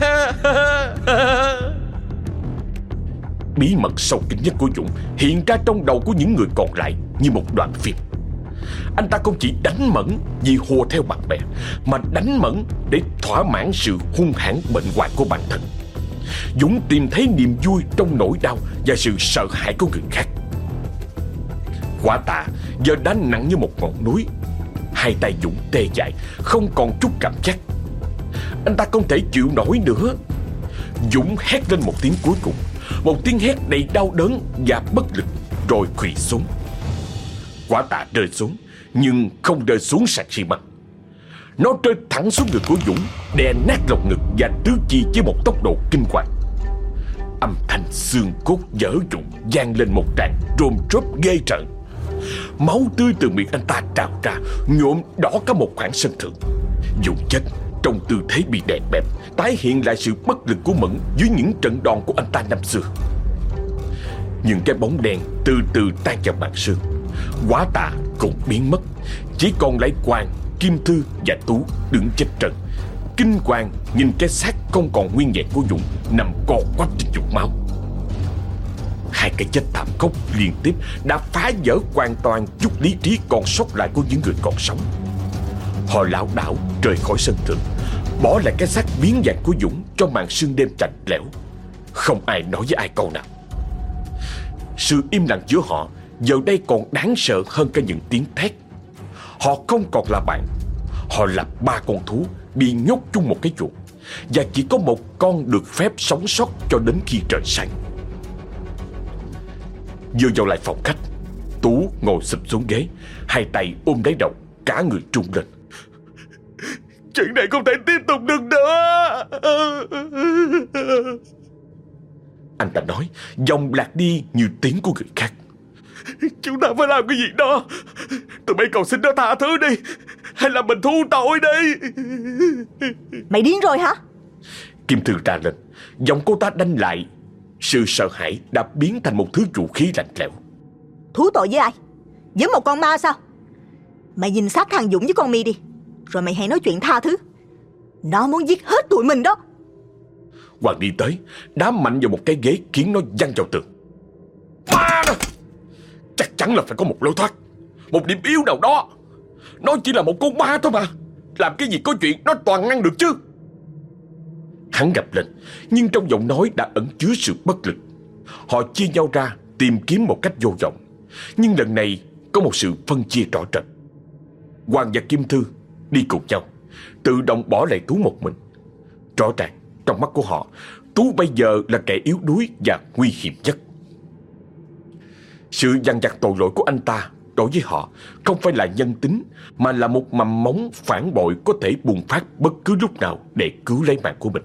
Bí mật sâu kín nhất của Dũng hiện ra trong đầu của những người còn lại như một đoạn phim. Anh ta không chỉ đánh Mẫn vì hùa theo bạn bè, mà đánh Mẫn để thỏa mãn sự hung hãn bệnh hoạn của bản thân. Dũng tìm thấy niềm vui trong nỗi đau và sự sợ hãi của người khác. Quả Tạ giờ đã nặng như một ngọn núi. Hai tay Dũng tê dại, không còn chút cảm giác. Anh ta không thể chịu nổi nữa. Dũng hét lên một tiếng cuối cùng, một tiếng hét đầy đau đớn và bất lực, rồi quỳ xuống. Quả Tạ rơi xuống, nhưng không rơi xuống sàn xi măng. Nó rơi thẳng xuống ngực của Dũng, đè nát lồng ngực và tứ chi với một tốc độ kinh hoàng. Âm thanh xương cốt vỡ vụn vang lên một tràng rôm rốp ghê rợn. Máu tươi từ miệng anh ta trào ra, nhuộm đỏ cả một khoảng sân thượng. Dũng chết trong tư thế bị đè bẹp, tái hiện lại sự bất lực của Mẫn dưới những trận đòn của anh ta năm xưa. Nhưng cái bóng đen từ từ tan vào màn sương. Quả Tạ cũng biến mất, chỉ còn lại Quang, Kim Thư và Tú đứng chết trần, kinh hoàng nhìn cái xác không còn nguyên vẹn của Dũng nằm co quắp trên vũng máu. Hai cái chết thảm khốc liên tiếp đã phá vỡ hoàn toàn chút lý trí còn sót lại của những người còn sống. Họ lảo đảo rời khỏi sân thượng, bỏ lại cái xác biến dạng của Dũng trong màn sương đêm lạnh lẽo. Không ai nói với ai câu nào. Sự im lặng giữa họ giờ đây còn đáng sợ hơn cả những tiếng thét. Họ không còn là bạn. Họ là ba con thú bị nhốt chung một cái chuồng, và chỉ có một con được phép sống sót cho đến khi trời sáng. Vừa vào lại phòng khách, Tú ngồi sụp xuống ghế, hai tay ôm lấy đầu, cả người trung lên. Chuyện này không thể tiếp tục được nữa. Anh ta nói, giọng lạc đi như tiếng của người khác. Chúng ta phải làm cái gì đó. Tụi bay cầu xin nó tha thứ đi, hay là mình thu tội đi. Mày điên rồi hả? Kim Thư ra lên, giọng cô ta đanh lại. Sự sợ hãi đã biến thành một thứ vũ khí lạnh lẽo. Thú tội với ai? Với một con ma sao? Mày nhìn xác thằng Dũng với con My đi, rồi mày hãy nói chuyện tha thứ. Nó muốn giết hết tụi mình đó. Hoàng đi tới, đá mạnh vào một cái ghế khiến nó văng vào tường. Ma đó! Chắc chắn là phải có một lối thoát, một điểm yếu nào đó. Nó chỉ là một con ma thôi mà. Làm cái gì có chuyện nó toàn ngăn được chứ. Hắn gầm lên, nhưng trong giọng nói đã ẩn chứa sự bất lực. Họ chia nhau ra tìm kiếm một cách vô vọng, nhưng lần này có một sự phân chia rõ rệt. Hoàng và Kim Thư đi cùng nhau, tự động bỏ lại Tú một mình. Rõ ràng trong mắt của họ, Tú bây giờ là kẻ yếu đuối và nguy hiểm nhất. Sự dằn vặt tội lỗi của anh ta đối với họ không phải là nhân tính, mà là một mầm móng phản bội có thể bùng phát bất cứ lúc nào để cứu lấy mạng của mình.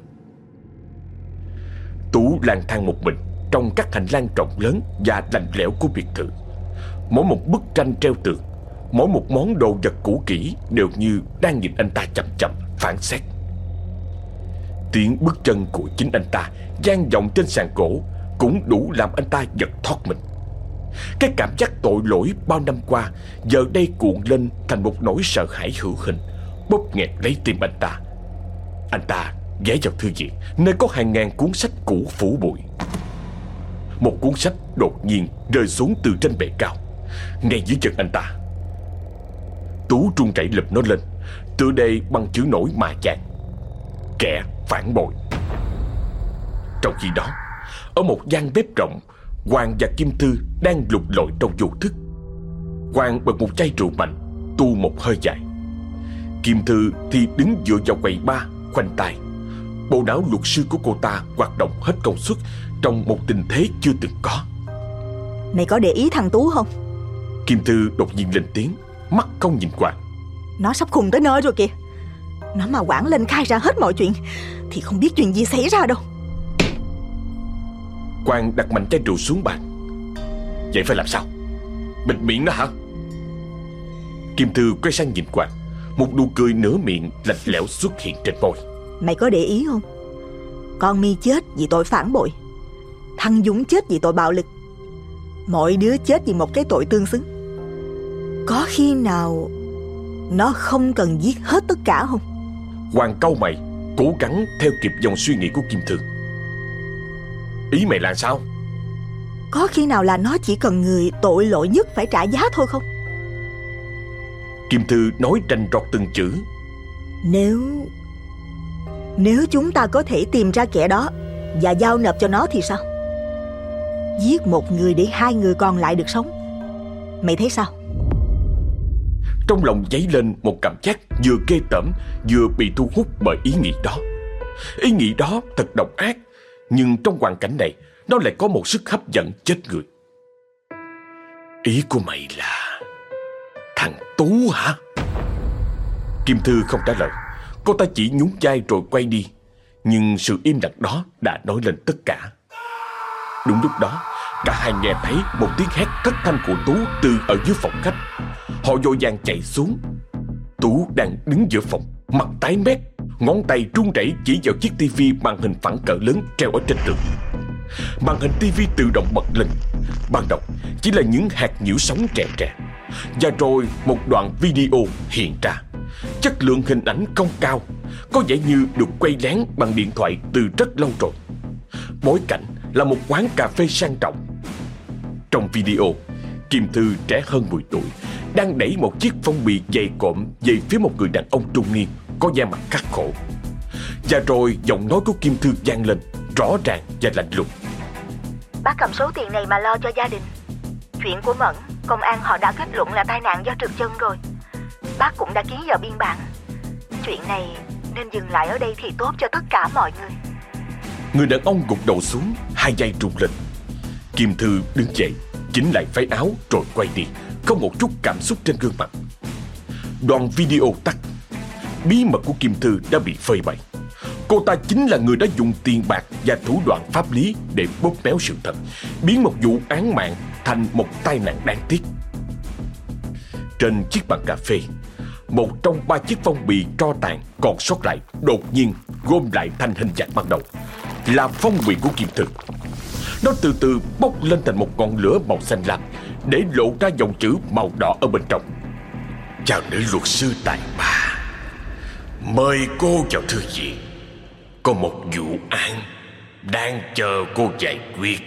Tú lang thang một mình trong các hành lang rộng lớn và lạnh lẽo của biệt thự. Mỗi một bức tranh treo tường, mỗi một món đồ vật cũ kỹ đều như đang nhìn anh ta chằm chằm phán xét. Tiếng bước chân của chính anh ta vang vọng trên sàn gỗ cũng đủ làm anh ta giật thoát mình. Cái cảm giác tội lỗi bao năm qua giờ đây cuộn lên thành một nỗi sợ hãi hữu hình, bóp nghẹt lấy tim anh ta. Anh ta ghé vào thư viện nơi có hàng ngàn cuốn sách cũ phủ bụi. Một cuốn sách đột nhiên rơi xuống từ trên bệ cao, ngay dưới chân anh ta. Tú run rẩy lụm nó lên, tựa đề bằng chữ nổi mạ vàng: kẻ phản bội. Trong khi đó, ở một gian bếp rộng, Hoàng và Kim Thư đang lục lọi trong vô thức. Hoàng bật một chai rượu mạnh, tu một hơi dài. Kim Thư thì đứng dựa vào quầy bar, khoanh tay. Bộ não luật sư của cô ta hoạt động hết công suất trong một tình thế chưa từng có. Mày có để ý thằng Tú không? Kim Thư đột nhiên lên tiếng, mắt không nhìn Hoàng. Nó sắp khùng tới nơi rồi kìa. Nó mà Quảng lên khai ra hết mọi chuyện thì không biết chuyện gì xảy ra đâu. Hoàng đặt mạnh chai rượu xuống bàn. Vậy phải làm sao? Bịt miệng nó hả? Kim Thư quay sang nhìn Hoàng, một nụ cười nửa miệng lạnh lẽo xuất hiện trên môi. Mày có để ý không? Con My chết vì tội phản bội, thằng Dũng chết vì tội bạo lực. Mọi đứa chết vì một cái tội tương xứng. Có khi nào nó không cần giết hết tất cả không? Hoàng cau mày, cố gắng theo kịp dòng suy nghĩ của Kim Thư. Ý mày là sao? Có khi nào là nó chỉ cần người tội lỗi nhất phải trả giá thôi không? Kim Thư nói rành rọt từng chữ. Nếu Nếu chúng ta có thể tìm ra kẻ đó và giao nộp cho nó thì sao? Giết một người để hai người còn lại được sống. Mày thấy sao? Trong lòng dấy lên một cảm giác vừa ghê tởm vừa bị thu hút bởi ý nghĩ đó. Ý nghĩ đó thật độc ác, nhưng trong hoàn cảnh này nó lại có một sức hấp dẫn chết người. Ý của mày là thằng Tú hả? Kim Thư không trả lời. Cô ta chỉ nhún vai rồi quay đi. Nhưng sự im lặng đó đã nói lên tất cả. Đúng lúc đó, cả hai nghe thấy một tiếng hét thất thanh của Tú từ ở dưới phòng khách. Họ vội vàng chạy xuống. Tú đang đứng giữa phòng, mặt tái mét, ngón tay run rẩy chỉ vào chiếc tivi màn hình phẳng cỡ lớn treo ở trên tường. Màn hình tivi tự động bật lên. Ban đầu chỉ là những hạt nhiễu sóng rè rè, và rồi một đoạn video hiện ra. Chất lượng hình ảnh không cao, có vẻ như được quay lén bằng điện thoại từ rất lâu rồi. Bối cảnh là một quán cà phê sang trọng. Trong video, Kim Thư trẻ hơn mười tuổi đang đẩy một chiếc phong bì dày cộm về phía một người đàn ông trung niên có da mặt khắc khổ. Và rồi giọng nói của Kim Thư vang lên, rõ ràng và lạnh lùng. Bác cầm số tiền này mà lo cho gia đình. Chuyện của Mẫn, công an họ đã kết luận là tai nạn do trượt chân rồi. Bác cũng đã ký vào biên bản. Chuyện này nên dừng lại ở đây thì tốt cho tất cả mọi người. Người đàn ông gục đầu xuống, hai vai rung lên. Kim Thư đứng dậy, chỉnh lại váy áo rồi quay đi, không một chút cảm xúc trên gương mặt. Đoạn video tắt. Bí mật của Kim Thư đã bị phơi bày. Cô ta chính là người đã dùng tiền bạc và thủ đoạn pháp lý để bóp méo sự thật, biến một vụ án mạng thành một tai nạn đáng tiếc. Trên chiếc bàn cà phê, một trong ba chiếc phong bì tro tàn còn sót lại đột nhiên gom lại thành hình dạng ban đầu, là phong bì của Kim Thư. Nó từ từ bốc lên thành một ngọn lửa màu xanh lam, để lộ ra dòng chữ màu đỏ ở bên trong. Chào nữ luật sư tài ba, mời cô vào thư viện. Có một vụ án đang chờ cô giải quyết.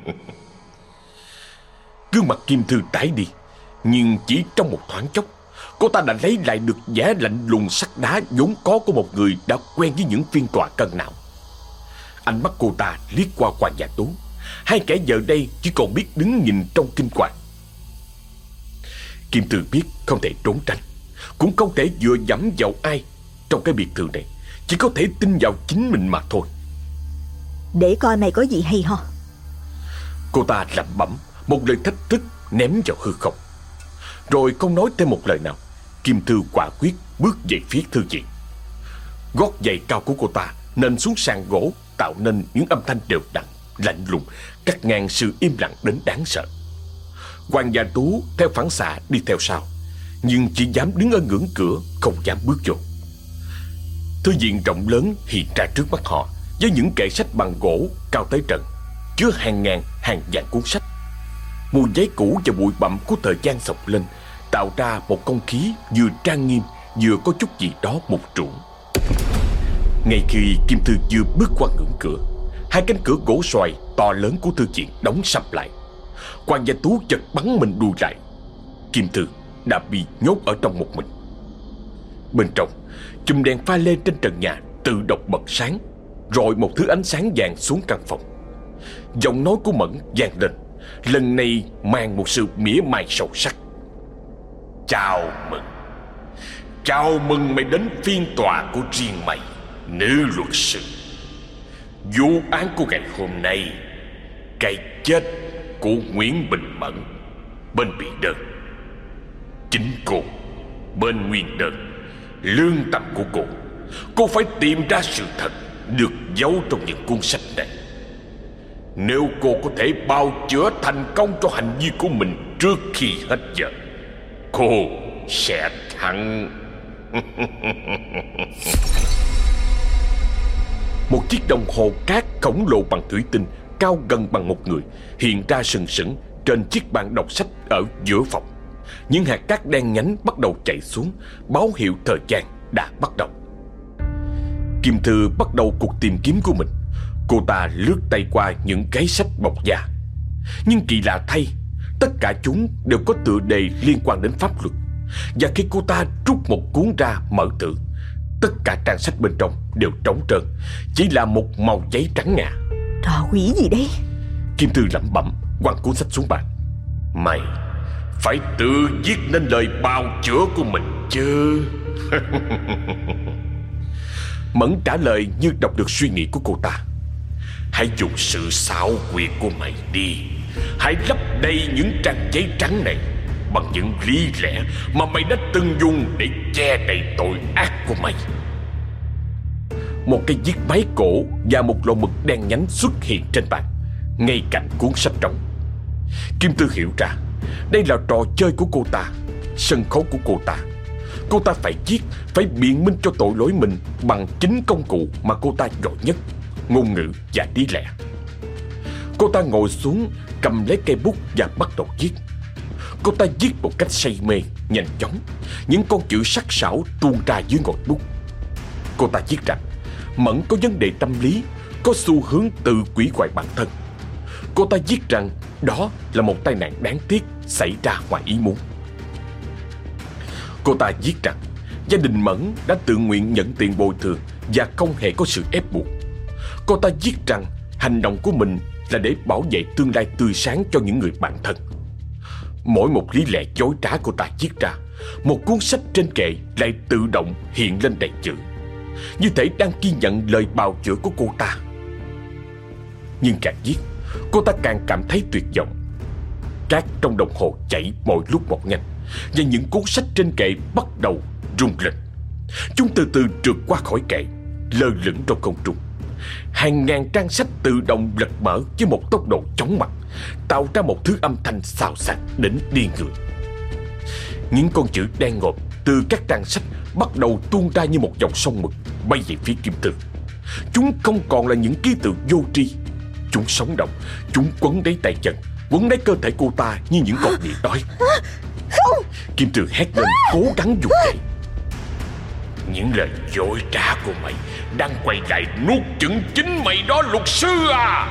Gương mặt Kim Thư tái đi, nhưng chỉ trong một thoáng chốc, Cô ta đã lấy lại được vẻ lạnh lùng sắt đá vốn có của một người đã quen với những phiên tòa cân não. Ánh mắt cô ta liếc qua Hoàng và Tú. Hai kẻ giờ đây chỉ còn biết đứng nhìn trong kinh hoàng. Kim Thư biết không thể trốn tránh, cũng không thể dựa dẫm vào ai trong cái biệt thự này. Chỉ có thể tin vào chính mình mà thôi. Để coi mày có gì hay ho. Cô ta lẩm bẩm một lời thách thức ném vào hư không. Rồi không nói thêm một lời nào, Kim Thư quả quyết bước về phía thư viện. Gót giày cao của cô ta nện xuống sàn gỗ, tạo nên những âm thanh đều đặn, lạnh lùng, cắt ngang sự im lặng đến đáng sợ. Hoàng và Tú theo phản xạ đi theo sau, nhưng chỉ dám đứng ở ngưỡng cửa, không dám bước vô. Thư viện rộng lớn hiện ra trước mắt họ, với những kệ sách bằng gỗ cao tới trần, chứa hàng ngàn hàng vạn cuốn sách. Mùi giấy cũ và bụi bặm của thời gian xộc lên, tạo ra một không khí vừa trang nghiêm vừa có chút gì đó mục ruộng. Ngay khi Kim Thư vừa bước qua ngưỡng cửa, hai cánh cửa gỗ xoài to lớn của thư viện đóng sập lại. Hoàng và Tú chợt bắn mình đùi lại. Kim Thư đã bị nhốt ở trong một mình. Bên trong, chùm đèn pha lê trên trần nhà tự động bật sáng, rồi một thứ ánh sáng vàng xuống căn phòng. Giọng nói của Mẫn vang lên, lần này mang một sự mỉa mai sâu sắc. Chào mừng, chào mừng mày đến phiên tòa của riêng mày, nữ luật sư. Vụ án của ngày hôm nay, cái chết của Nguyễn Bình Mẫn bên bị đơn, chính cô bên nguyên đơn. Lương tâm của cô, cô phải tìm ra sự thật được giấu trong những cuốn sách này. Nếu cô có thể bào chữa thành công cho hành vi của mình trước khi hết giờ, cô sẽ thắng. Một chiếc đồng hồ cát khổng lồ bằng thủy tinh, cao gần bằng một người, hiện ra sừng sững trên chiếc bàn đọc sách ở giữa phòng. Những hạt cát đen nhánh bắt đầu chảy xuống, báo hiệu thời gian đã bắt đầu. Kim Thư bắt đầu cuộc tìm kiếm của mình. Cô ta lướt tay qua những cái sách bọc da, nhưng kỳ lạ thay, tất cả chúng đều có tựa đề liên quan đến pháp luật. Và khi cô ta rút một cuốn ra mở thử, tất cả trang sách bên trong đều trống trơn, chỉ là một màu giấy trắng ngà. Trò quỷ gì đây? Kim Thư lẩm bẩm, quăng cuốn sách xuống bàn. Mày phải tự viết nên lời bào chữa của mình chứ. Mẫn trả lời như đọc được suy nghĩ của cô ta. Hãy dùng sự xảo quyệt của mày đi. Hãy lấp đầy những trang giấy trắng này bằng những lý lẽ mà mày đã từng dùng để che đậy tội ác của mày. Một cái viết máy cổ và một lọ mực đen nhánh xuất hiện trên bàn, ngay cạnh cuốn sách trống. Kim Thư hiểu ra đây là trò chơi của cô ta, sân khấu của cô ta. Cô ta phải viết, phải biện minh cho tội lỗi mình bằng chính công cụ mà cô ta giỏi nhất, ngôn ngữ và lý lẽ. Cô ta ngồi xuống, cầm lấy cây bút và bắt đầu viết. Cô ta viết một cách say mê, nhanh chóng. Những con chữ sắc sảo tuôn ra dưới ngòi bút. Cô ta viết rằng Mẫn có vấn đề tâm lý, có xu hướng tự hủy hoại bản thân. Cô ta viết rằng đó là một tai nạn đáng tiếc xảy ra ngoài ý muốn. Cô ta viết rằng gia đình Mẫn đã tự nguyện nhận tiền bồi thường và không hề có sự ép buộc. Cô ta viết rằng hành động của mình là để bảo vệ tương lai tươi sáng cho những người bạn thân. Mỗi một lý lẽ dối trá cô ta viết ra, một cuốn sách trên kệ lại tự động hiện lên đầy chữ, như thể đang ghi nhận lời bào chữa của cô ta. Nhưng càng viết, cô ta càng cảm thấy tuyệt vọng. Cát trong đồng hồ chảy mỗi lúc một nhanh, và những cuốn sách trên kệ bắt đầu rung lên. Chúng từ từ trượt qua khỏi kệ, lơ lửng trong không trung. Hàng ngàn trang sách tự động lật mở với một tốc độ chóng mặt, tạo ra một thứ âm thanh xào xạc đến điên người. Những con chữ đen ngòm từ các trang sách bắt đầu tuôn ra như một dòng sông mực, bay về phía Kim Thư. Chúng không còn là những ký tự vô tri. Chúng sống động, chúng quấn lấy tay chân, quấn lấy cơ thể cô ta như những con bị đói. Không! Kim Thư hét lên, cố gắng dùng dậy. Những lời dối trá của mày đang quay lại nuốt chửng chính mày đó, luật sư à!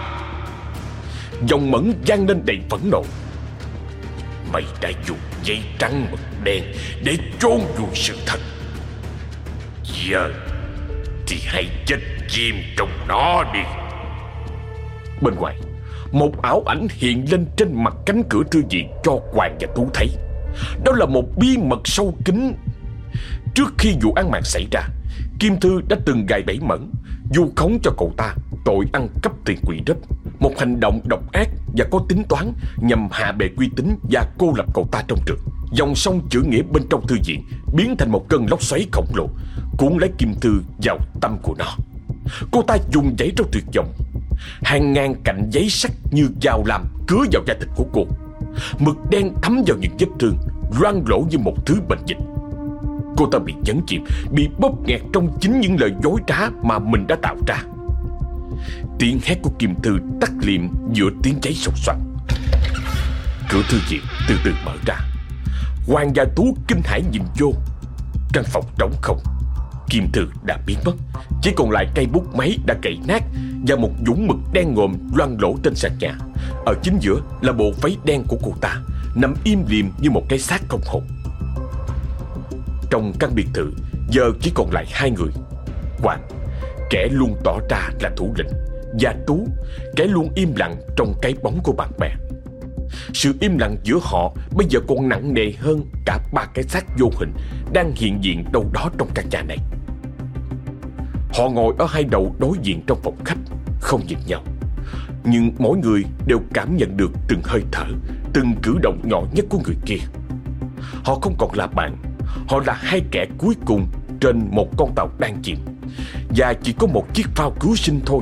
Giọng Mẫn vang lên đầy phẫn nộ. Mày đã dùng giấy trắng mực đen để chôn vùi sự thật. Giờ thì hãy chết chìm trong nó đi. Bên ngoài, một ảo ảnh hiện lên trên mặt cánh cửa thư viện cho Hoàng và Tú thấy. Đó là một bí mật sâu kín. Trước khi vụ án mạng xảy ra, Kim Thư đã từng gài bẫy Mẫn, vu khống cho cậu ta tội ăn cắp tiền quỹ đất. Một hành động độc ác và có tính toán nhằm hạ bệ uy tín và cô lập cậu ta trong trường. Dòng sông chữ nghĩa bên trong thư viện biến thành một cơn lốc xoáy khổng lồ, cuốn lấy Kim Thư vào tâm của nó. Cô ta dùng giấy trong tuyệt vọng. Hàng ngàn cạnh giấy sắt như dao lam cứa vào da thịt của cô. Mực đen thấm vào những vết thương, loang lổ như một thứ bệnh dịch. Cô ta bị nhấn chìm, bị bóp nghẹt trong chính những lời dối trá mà mình đã tạo ra. Tiếng hét của Kim Thư tắt liệm giữa tiếng cháy sột soạt. Cửa thư viện từ từ mở ra. Hoàng và Tú kinh hãi nhìn vô. Căn phòng trống không. Kim Thư đã biến mất, chỉ còn lại cây bút máy đã cậy nát và một vũng mực đen ngòm loang lổ trên sàn nhà. Ở chính giữa là bộ váy đen của cô ta, nằm im lìm như một cái xác không hồn. Trong căn biệt thự giờ chỉ còn lại hai người: Hoàng, kẻ luôn tỏ ra là thủ lĩnh, và Tú, kẻ luôn im lặng trong cái bóng của bạn bè. Sự im lặng giữa họ bây giờ còn nặng nề hơn cả ba cái xác vô hình đang hiện diện đâu đó trong căn nhà này. Họ ngồi ở hai đầu đối diện trong phòng khách, không nhìn nhau, nhưng mỗi người đều cảm nhận được từng hơi thở, từng cử động nhỏ nhất của người kia. Họ không còn là bạn, họ là hai kẻ cuối cùng trên một con tàu đang chìm, và chỉ có một chiếc phao cứu sinh thôi.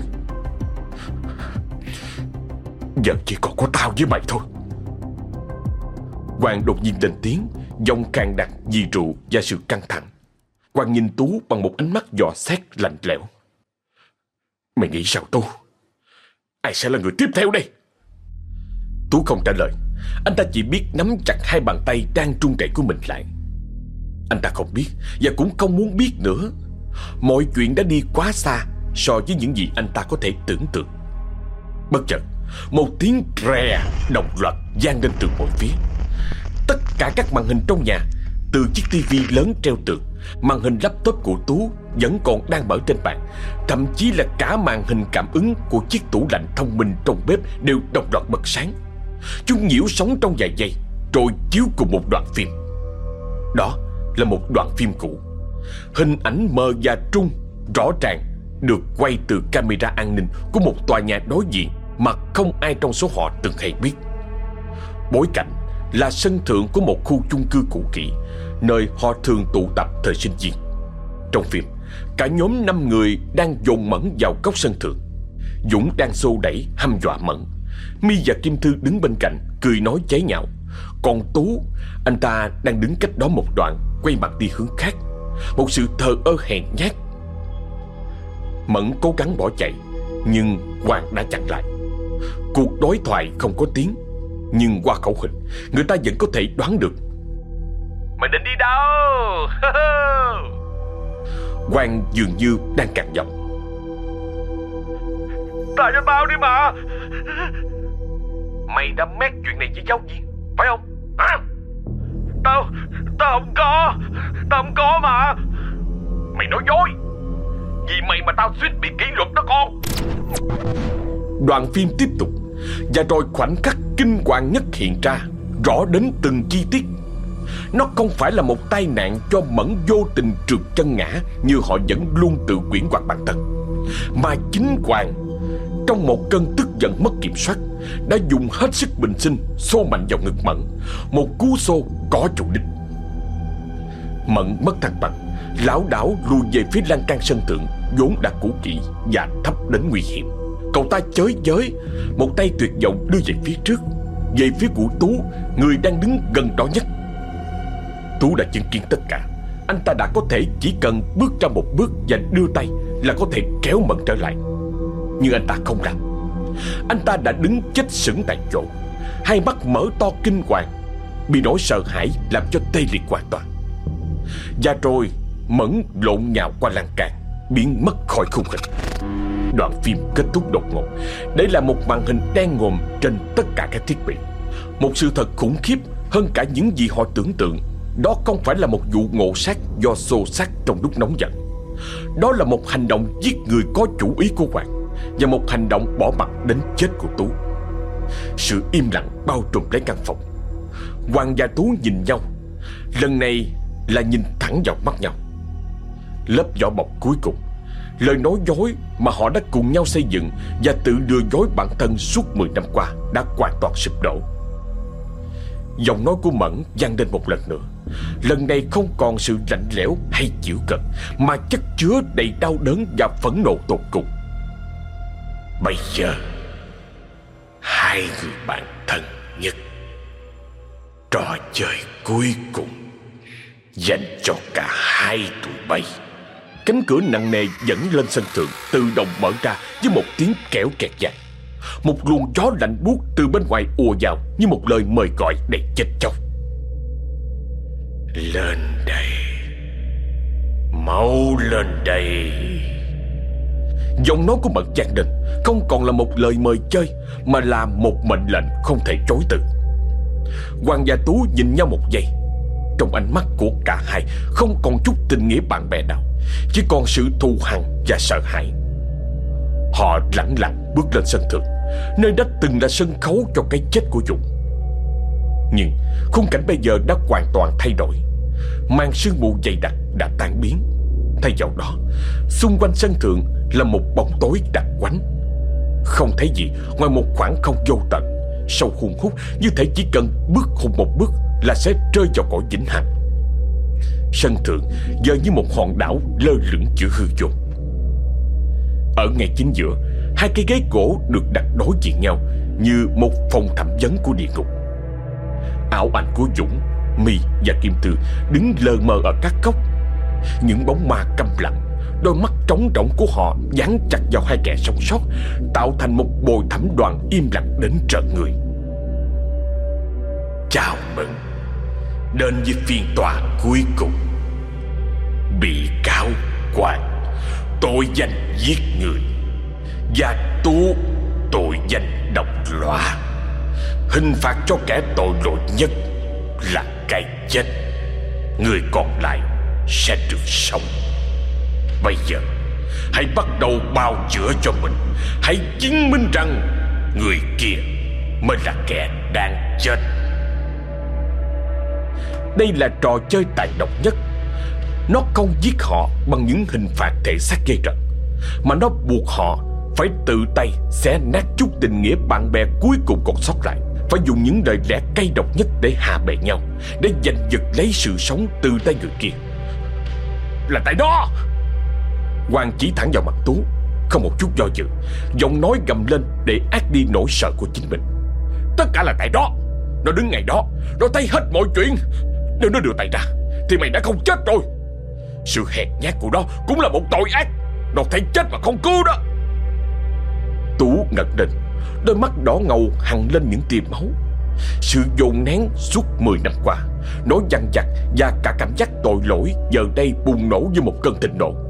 Giờ chỉ còn có tao với mày thôi. Hoàng đột nhiên lên tiếng, giọng khàn đặc vì rượu và sự căng thẳng. Hoàng nhìn Tú bằng một ánh mắt dò xét lạnh lẽo. Mày nghĩ sao Tú? Ai sẽ là người tiếp theo đây? Tú không trả lời. Anh ta chỉ biết nắm chặt hai bàn tay đang run rẩy của mình lại. Anh ta không biết và cũng không muốn biết nữa. Mọi chuyện đã đi quá xa so với những gì anh ta có thể tưởng tượng. Bất chợt, một tiếng rè đồng loạt vang lên từ mọi phía. Tất cả các màn hình trong nhà, từ chiếc tivi lớn treo tường, màn hình laptop của Tú vẫn còn đang mở trên bàn, thậm chí là cả màn hình cảm ứng của chiếc tủ lạnh thông minh trong bếp đều đồng loạt bật sáng. Chúng nhiễu sóng trong vài giây rồi chiếu cùng một đoạn phim. Đó là một đoạn phim cũ. Hình ảnh mờ và trung rõ ràng được quay từ camera an ninh của một tòa nhà đối diện mà không ai trong số họ từng hay biết. Bối cảnh là sân thượng của một khu chung cư cũ kỹ, nơi họ thường tụ tập thời sinh viên. Trong phim, cả nhóm năm người đang dồn Mẫn vào góc sân thượng. Dũng đang xô đẩy hăm dọa Mẫn. My và Kim Thư đứng bên cạnh cười nói chế nhạo. Còn Tú, anh ta đang đứng cách đó một đoạn, quay mặt đi hướng khác, một sự thờ ơ hèn nhát. Mẫn cố gắng bỏ chạy, nhưng Hoàng đã chặn lại. Cuộc đối thoại không có tiếng, nhưng qua khẩu hình, người ta vẫn có thể đoán được. Mày định đi đâu? Hoàng dường như đang cằn giọng. Tha cho tao đi mà. Mày đã mét chuyện này với giáo viên, phải không? À, Tao Tao không có. Tao không có mà. Mày nói dối. Vì mày mà tao suýt bị kỷ luật đó con. Đoạn phim tiếp tục, và rồi khoảnh khắc kinh hoàng nhất hiện ra, rõ đến từng chi tiết. Nó không phải là một tai nạn cho Mẫn vô tình trượt chân ngã như họ vẫn luôn tự quyển hoặc bản thân, mà chính Hoàng, trong một cơn tức giận mất kiểm soát, đã dùng hết sức bình sinh xô mạnh vào ngực Mẫn, một cú xô có chủ đích. Mẫn mất thăng bằng, lảo đảo lùi về phía lan can sân thượng vốn đã cũ kỹ và thấp đến nguy hiểm. Cậu ta chới giới, một tay tuyệt vọng đưa về phía trước, về phía của Tú, người đang đứng gần đó nhất. Tú đã chứng kiến tất cả. Anh ta đã có thể chỉ cần bước ra một bước và đưa tay là có thể kéo Mẫn trở lại. Nhưng anh ta không làm. Anh ta đã đứng chết sững tại chỗ, hai mắt mở to kinh hoàng, bị nỗi sợ hãi làm cho tê liệt hoàn toàn. Và rồi Mẫn lộn nhào qua lan can, biến mất khỏi khung hình. Đoạn phim kết thúc đột ngột, để lại một màn hình đen ngòm trên tất cả các thiết bị. Một sự thật khủng khiếp hơn cả những gì họ tưởng tượng đó không phải là một vụ ngộ sát do xô xát trong lúc nóng giận. Đó là một hành động giết người có chủ ý của Hoàng, và một hành động bỏ mặt đến chết của Tú. Sự im lặng bao trùm lấy căn phòng. Hoàng và Tú nhìn nhau, lần này là nhìn thẳng vào mắt nhau. Lớp vỏ bọc cuối cùng, lời nói dối mà họ đã cùng nhau xây dựng và tự lừa dối bản thân suốt mười năm qua đã hoàn toàn sụp đổ. Giọng nói của Mẫn vang lên một lần nữa, lần này không còn sự lạnh lẽo hay giễu cợt, mà chất chứa đầy đau đớn và phẫn nộ tột cùng. Bây giờ, hai người bạn thân nhất, trò chơi cuối cùng dành cho cả hai tụi bay. Cánh cửa nặng nề dẫn lên sân thượng tự động mở ra với một tiếng kẽo kẹt dài. Một luồng gió lạnh buốt từ bên ngoài ùa vào như một lời mời gọi đầy chết chóc. Lên đây, mau lên đây. Giọng nói của Mẫn vang lên, không còn là một lời mời chơi, mà là một mệnh lệnh không thể chối từ. Hoàng và Tú nhìn nhau một giây. Trong ánh mắt của cả hai không còn chút tình nghĩa bạn bè nào, chỉ còn sự thù hằn và sợ hãi. Họ lẳng lặng bước lên sân thượng, nơi đã từng là sân khấu cho cái chết của Dũng. Nhưng khung cảnh bây giờ đã hoàn toàn thay đổi. Màn sương mù dày đặc đã tan biến. Thay vào đó, xung quanh sân thượng là một bóng tối đặc quánh. Không thấy gì ngoài một khoảng không vô tận, sâu hun hút, như thể chỉ cần bước hụt một bước là sẽ rơi vào cõi vĩnh hằng. Sân thượng giờ như một hòn đảo lơ lửng giữa hư vô. Ở ngay chính giữa, hai cái ghế gỗ được đặt đối diện nhau như một phòng thẩm vấn của địa ngục. Ảo ảnh của Dũng, My và Kim Tư đứng lờ mờ ở các góc. Những bóng ma câm lặng, đôi mắt trống rỗng của họ dán chặt vào hai kẻ sống sót, tạo thành một bồi thẩm đoàn im lặng đến trợn người. Chào mừng đến với phiên tòa cuối cùng. Bị cáo Hoàng tội danh giết người và Tú tội danh độc lõa. Hình phạt cho kẻ tội lỗi nhất là cái chết. Người còn lại sẽ được sống. Bây giờ hãy bắt đầu bào chữa cho mình. Hãy chứng minh rằng người kia mới là kẻ đang chết. Đây là trò chơi tàn độc nhất. Nó không giết họ bằng những hình phạt thể xác gây rợn, mà nó buộc họ phải tự tay xé nát chút tình nghĩa bạn bè cuối cùng còn sót lại. Phải dùng những lời lẽ cay độc nhất để hạ bệ nhau, để giành giật lấy sự sống từ tay người kia. Là tại đó. Hoàng chỉ thẳng vào mặt Tú, không một chút do dự, giọng nói gầm lên để át đi nỗi sợ của chính mình. Tất cả là tại đó. Nó đứng ngay đó, nó thấy hết mọi chuyện. Nếu nó đưa tay ra thì mày đã không chết rồi. Sự hèn nhát của nó cũng là một tội ác. Nó thấy chết mà không cứu đó. Tú ngẩng lên, đôi mắt đỏ ngầu hằn lên những tia máu. Sự dồn nén suốt mười năm qua, nỗi dằn vặt và cả cảm giác tội lỗi giờ đây bùng nổ như một cơn thịnh nộ.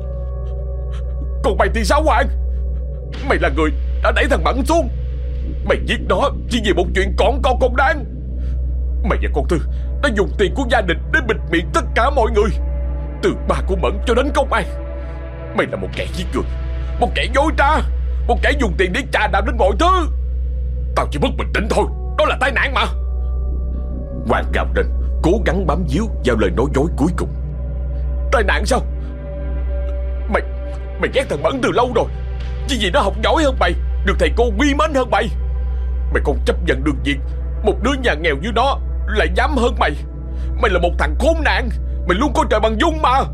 Còn mày thì sao Hoàng? Mày là người đã đẩy thằng Mẫn xuống. Mày giết nó chỉ vì một chuyện còn con không đáng. Mày và con Thư đã dùng tiền của gia đình để bịt miệng tất cả mọi người, từ ba của Mẫn cho đến công an. Mày là một kẻ giết người, một kẻ dối trá, một kẻ dùng tiền để chà đạp đến mọi thứ. Tao chỉ mất bình tĩnh thôi. Đó là tai nạn mà. Hoàng gào lên, cố gắng bám víu vào lời nói dối cuối cùng. Tai nạn sao? Mày Mày ghét thằng Mẫn từ lâu rồi, chỉ vì nó học giỏi hơn mày, được thầy cô quý mến hơn mày. Mày không chấp nhận được việc một đứa nhà nghèo như nó lại dám hơn mày. Mày là một thằng khốn nạn. Mày luôn coi trời bằng dung mà.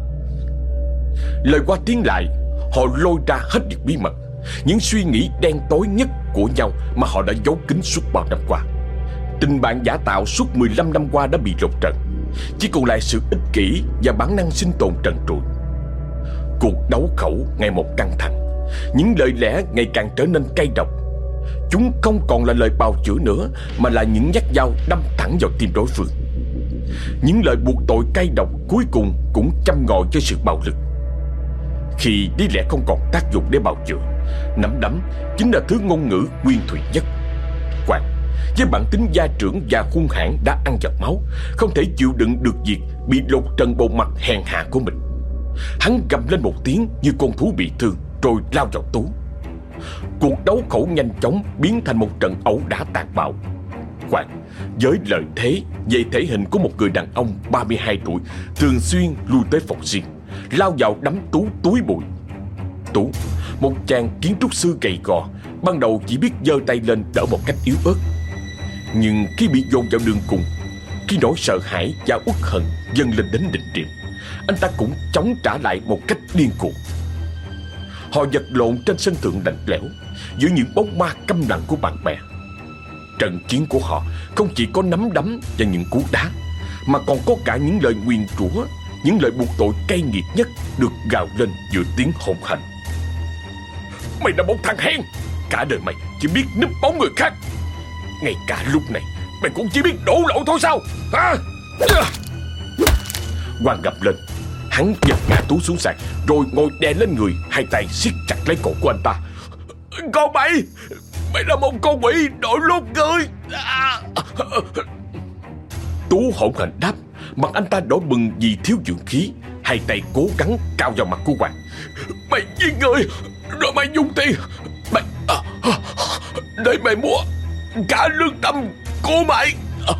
Lời qua tiếng lại, họ lôi ra hết những bí mật, những suy nghĩ đen tối nhất của nhau mà họ đã giấu kín suốt bao năm qua. Tình bạn giả tạo suốt mười lăm năm qua đã bị lột trần, chỉ còn lại sự ích kỷ và bản năng sinh tồn trần trụi. Cuộc đấu khẩu ngày một căng thẳng, những lời lẽ ngày càng trở nên cay độc. Chúng không còn là lời bào chữa nữa, mà là những nhát dao đâm thẳng vào tim đối phương. Những lời buộc tội cay độc cuối cùng cũng châm ngòi cho sự bạo lực. Khi lý lẽ không còn tác dụng để bào chữa, nắm đấm chính là thứ ngôn ngữ nguyên thủy nhất. Hoàng, với bản tính gia trưởng và hung hãn đã ăn vào máu, không thể chịu đựng được việc bị lột trần bộ mặt hèn hạ của mình. Hắn gầm lên một tiếng như con thú bị thương rồi lao vào Tú. Cuộc đấu khẩu nhanh chóng biến thành một trận ẩu đả tàn bạo. Quang với lợi thế về thể hình của một người đàn ông ba mươi hai tuổi thường xuyên lui tới phòng riêng, lao vào đấm Tú túi bụi. Tú, một chàng kiến trúc sư gầy gò, ban đầu chỉ biết giơ tay lên đỡ một cách yếu ớt. Nhưng khi bị dồn vào đường cùng, khi nỗi sợ hãi và uất hận dâng lên đến đỉnh điểm, anh ta cũng chống trả lại một cách điên cuồng. Họ vật lộn trên sân thượng lạnh lẽo giữa những bóng ma câm lặng của bạn bè. Trận chiến của họ không chỉ có nắm đấm và những cú đá, mà còn có cả những lời nguyền rủa, những lời buộc tội cay nghiệt nhất được gào lên giữa tiếng hỗn hành. Mày là một thằng hèn, cả đời mày chỉ biết núp bóng người khác. Ngay cả lúc này mày cũng chỉ biết đổ lỗi thôi sao à? Quang gầm lên. Hắn giật ngã Tú xuống sàn rồi ngồi đè lên người, hai tay siết chặt lấy cổ của anh ta. Con mày, mày là một con quỷ đội lốt người à. Tú hổn hển đáp, mặt anh ta đỏ bừng vì thiếu dưỡng khí, hai tay cố gắng cào vào mặt của Quang. Mày giết người rồi mày dùng tiền mày à, để mày mua cả lương tâm của mày.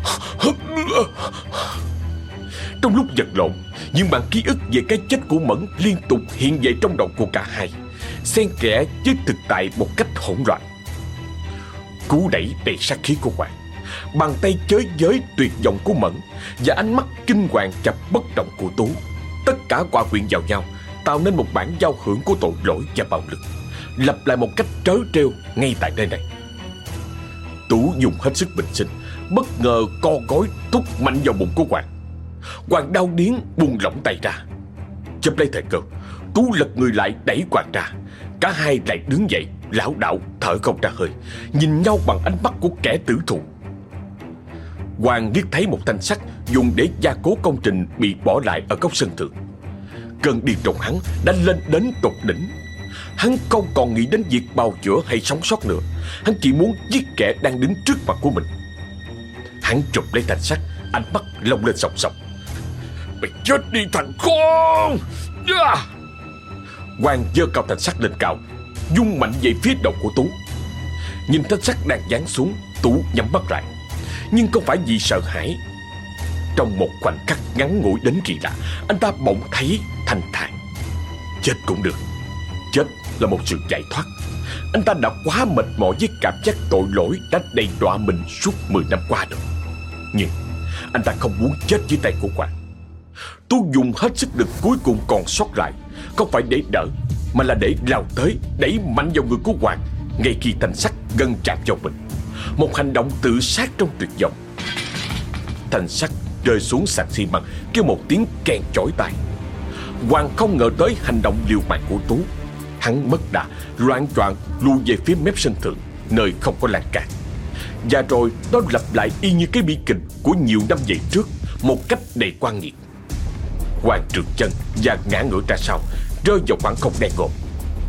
Trong lúc vật lộn, những bản ký ức về cái chết của Mẫn liên tục hiện về trong đầu của cả hai, xen kẽ với thực tại một cách hỗn loạn. Cú đẩy đầy sát khí của Hoàng, bàn tay chới giới tuyệt vọng của Mẫn và ánh mắt kinh hoàng và bất động của Tú, tất cả hòa quyện vào nhau tạo nên một bản giao hưởng của tội lỗi và bạo lực, lặp lại một cách trớ trêu ngay tại nơi này. Tú dùng hết sức bình sinh, bất ngờ co gối thúc mạnh vào bụng của Hoàng. Hoàng đau điếng buông lỏng tay ra. Chớp lấy thời cơ, Tú lật người lại đẩy Hoàng ra. Cả hai lại đứng dậy, lảo đảo thở không ra hơi, nhìn nhau bằng ánh mắt của kẻ tử thù. Hoàng liếc thấy một thanh sắt dùng để gia cố công trình bị bỏ lại ở góc sân thượng. Cơn điên trong hắn đã lên đến tột đỉnh. Hắn không còn nghĩ đến việc bào chữa hay sống sót nữa. Hắn chỉ muốn giết kẻ đang đứng trước mặt của mình. Hắn chụp lấy thanh sắt, ánh mắt lông lên sòng sòng. Mày chết đi thằng con! Hoàng giơ cao thanh sắt lên cao, vung mạnh về phía đầu của Tú. Nhìn thanh sắt đang giáng xuống, Tú nhắm mắt lại, nhưng không phải vì sợ hãi. Trong một khoảnh khắc ngắn ngủi đến kỳ lạ, anh ta bỗng thấy thanh thản. Chết cũng được, chết là một sự giải thoát. Anh ta đã quá mệt mỏi với cảm giác tội lỗi đã đầy đọa mình suốt mười năm qua rồi. Nhưng anh ta không muốn chết dưới tay của Hoàng. Tú dùng hết sức lực cuối cùng còn sót lại, không phải để đỡ, mà là để lao tới, đẩy mạnh vào người của Hoàng ngay khi thanh sắt gần chạm vào mình. Một hành động tự sát trong tuyệt vọng. Thanh sắt rơi xuống sàn xi măng kêu một tiếng kèn chói tai. Hoàng không ngờ tới hành động liều mạng của Tú. Hắn mất đà, loạng choạng lùi về phía mép sân thượng, nơi không có lan can. Và rồi nó lặp lại y như cái bi kịch của nhiều năm về trước, một cách đầy quan nghiệt. Hoàng trượt chân và ngã ngửa ra sau, rơi vào khoảng không đen ngòm.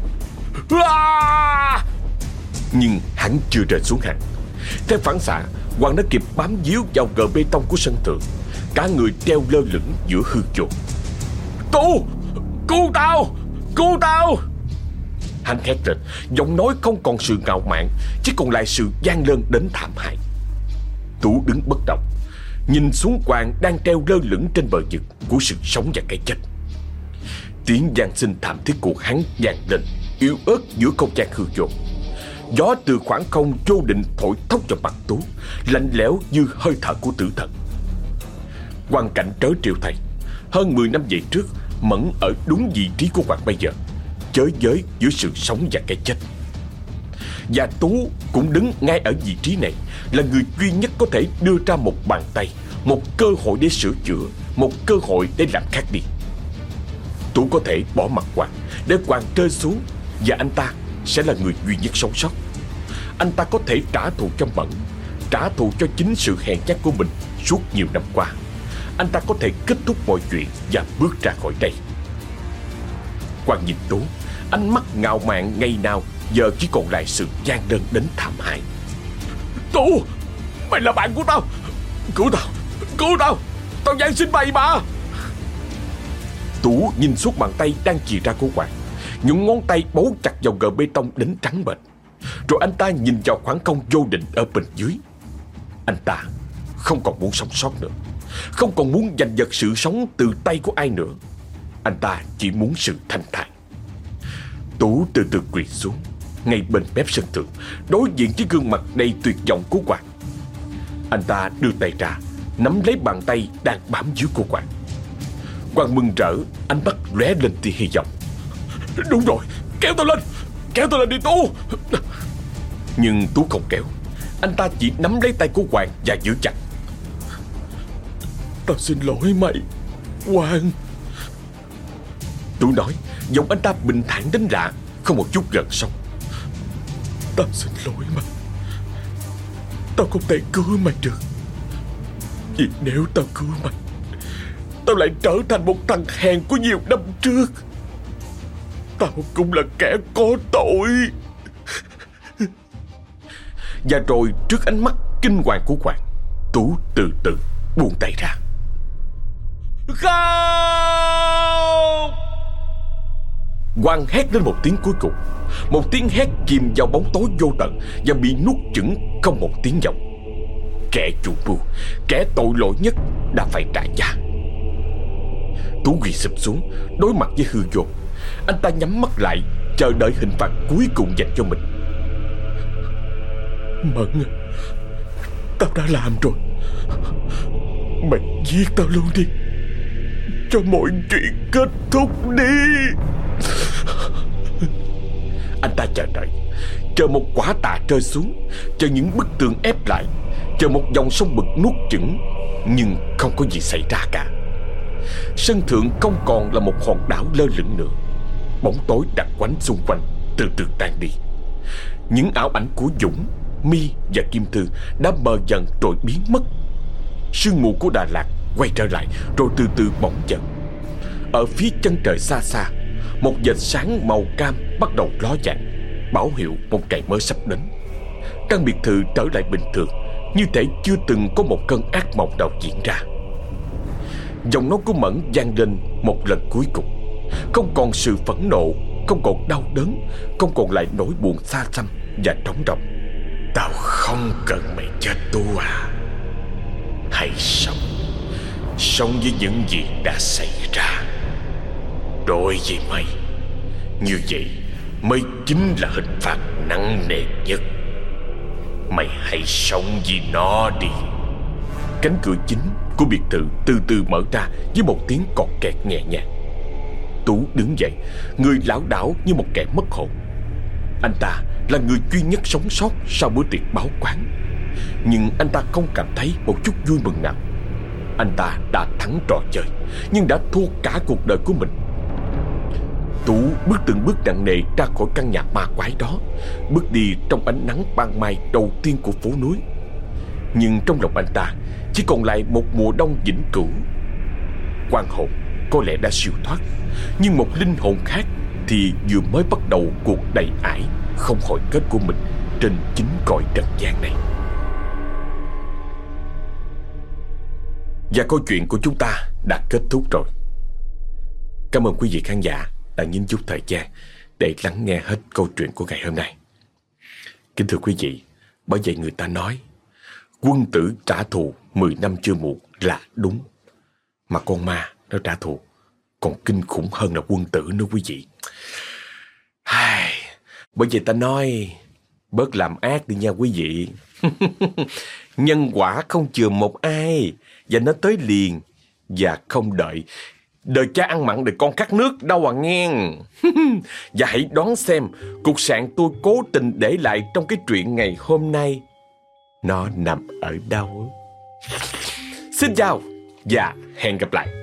Nhưng hắn chưa rơi xuống hẳn. Theo phản xạ, Hoàng đã kịp bám víu vào gờ bê tông của sân thượng, cả người treo lơ lửng giữa hư vô. Cứu! Cứu tao! Cứu tao! Hắn hét lên, giọng nói không còn sự ngạo mạn, chỉ còn lại sự vang lên đến thảm hại. Tú đứng bất động, nhìn xuống Hoàng đang treo lơ lửng trên bờ vực của sự sống và cái chết. Tiếng van xin thảm thiết của hắn vang lên, yếu ớt giữa không gian hư vô. Gió từ khoảng không vô định thổi thốc vào mặt Tú, lạnh lẽo như hơi thở của tử thần. Hoàn cảnh trớ trêu thay, hơn mười năm về trước, Mẫn ở đúng vị trí của Hoàng bây giờ, chới giới giữa sự sống và cái chết. Và Tú cũng đứng ngay ở vị trí này, là người duy nhất có thể đưa ra một bàn tay, một cơ hội để sửa chữa, một cơ hội để làm khác đi. Tú có thể bỏ mặt Hoàng, để Hoàng rơi xuống, và anh ta sẽ là người duy nhất sống sót. Anh ta có thể trả thù cho Mẫn, trả thù cho chính sự hèn nhát của mình suốt nhiều năm qua. Anh ta có thể kết thúc mọi chuyện và bước ra khỏi đây. Hoàng nhìn Tú, ánh mắt ngạo mạn ngày nào giờ chỉ còn lại sự gian đơn đến thảm hại. Tú, mày là bạn của tao, cứu tao, cứu tao, tao van xin mày mà. Tú nhìn suốt bàn tay đang chìa ra của Hoàng. Những ngón tay bấu chặt vào gờ bê tông đến trắng bệch. Rồi anh ta nhìn vào khoảng không vô định ở bên dưới. Anh ta không còn muốn sống sót nữa, không còn muốn giành giật sự sống từ tay của ai nữa. Anh ta chỉ muốn sự thanh thản. Tú từ từ quỳ xuống ngay bên mép sân thượng, đối diện với gương mặt đầy tuyệt vọng của Hoàng. Anh ta đưa tay ra, nắm lấy bàn tay đang bám dưới của Hoàng. Hoàng mừng rỡ, ánh mắt lóe lên tia hy vọng. Đúng rồi, kéo tôi lên, kéo tôi lên đi Tú. Nhưng Tú không kéo. Anh ta chỉ nắm lấy tay của Hoàng và giữ chặt. Tao xin lỗi mày, Hoàng. Tú nói, giọng anh ta bình thản đến lạ, không một chút gợn sóng. Tao xin lỗi mày. Tao không thể cứu mày được, vì nếu tao cứu mày, tao lại trở thành một thằng hèn của nhiều năm trước. Tao cũng là kẻ có tội. Và rồi trước ánh mắt kinh hoàng của Hoàng, Tú từ từ buông tay ra. Không! Hoàng hét lên một tiếng cuối cùng, một tiếng hét chìm vào bóng tối vô tận và bị nuốt chửng không một tiếng vọng. Kẻ chủ mưu, kẻ tội lỗi nhất đã phải trả giá. Tú quỳ sụp xuống, đối mặt với hư vô. Anh ta nhắm mắt lại, chờ đợi hình phạt cuối cùng dành cho mình. Mẫn, tao đã làm rồi. Mày giết tao luôn đi, cho mọi chuyện kết thúc đi. Anh ta chờ đợi, chờ một quả tạ rơi xuống, chờ những bức tường ép lại, chờ một dòng sông bực nuốt chửng. Nhưng không có gì xảy ra cả. Sân thượng không còn là một hòn đảo lơ lửng nữa. Bóng tối đặc quánh xung quanh từ từ tan đi. Những ảo ảnh của Dũng, My và Kim Thư đã mờ dần rồi biến mất. Sương mù của Đà Lạt quay trở lại rồi từ từ bỗng dần. Ở phía chân trời xa xa, một vệt sáng màu cam bắt đầu ló dạng, báo hiệu một ngày mới sắp đến. Căn biệt thự trở lại bình thường, như thể chưa từng có một cơn ác mộng nào diễn ra. Giọng nói của Mẫn vang lên một lần cuối cùng. Không còn sự phẫn nộ, không còn đau đớn, không còn lại nỗi buồn xa xăm và trống rỗng. Tao không cần mày chết Tú à. Hãy sống, sống với những gì đã xảy ra. Đối với mày, như vậy mới chính là hình phạt nặng nề nhất. Mày hãy sống vì nó đi. Cánh cửa chính của biệt thự từ từ mở ra với một tiếng cọt kẹt nhẹ nhàng. Tú đứng dậy, người lảo đảo như một kẻ mất hồn. Anh ta là người duy nhất sống sót sau bữa tiệc báo quán. Nhưng anh ta không cảm thấy một chút vui mừng nào. Anh ta đã thắng trò chơi, nhưng đã thua cả cuộc đời của mình. Tú bước từng bước nặng nề ra khỏi căn nhà ma quái đó, bước đi trong ánh nắng ban mai đầu tiên của phố núi. Nhưng trong lòng anh ta chỉ còn lại một mùa đông vĩnh cửu. Quan hồn có lẽ đã siêu thoát, nhưng một linh hồn khác thì vừa mới bắt đầu cuộc đầy ải không hồi kết của mình trên chính cõi trần gian này. Và câu chuyện của chúng ta đã kết thúc rồi. Cảm ơn quý vị khán giả đã dành chút thời gian để lắng nghe hết câu chuyện của ngày hôm nay. Kính thưa quý vị, bởi vậy người ta nói quân tử trả thù mười năm chưa muộn là đúng. Mà con ma nó trả thù còn kinh khủng hơn là quân tử nữa quý vị. Ai, bởi vậy ta nói bớt làm ác đi nha quý vị. Nhân quả không chừa một ai, và nó tới liền và không đợi đời cha ăn mặn đời con khát nước đâu à nghe. Và hãy đoán xem cục sạn tôi cố tình để lại trong cái chuyện ngày hôm nay nó nằm ở đâu. Xin chào và hẹn gặp lại.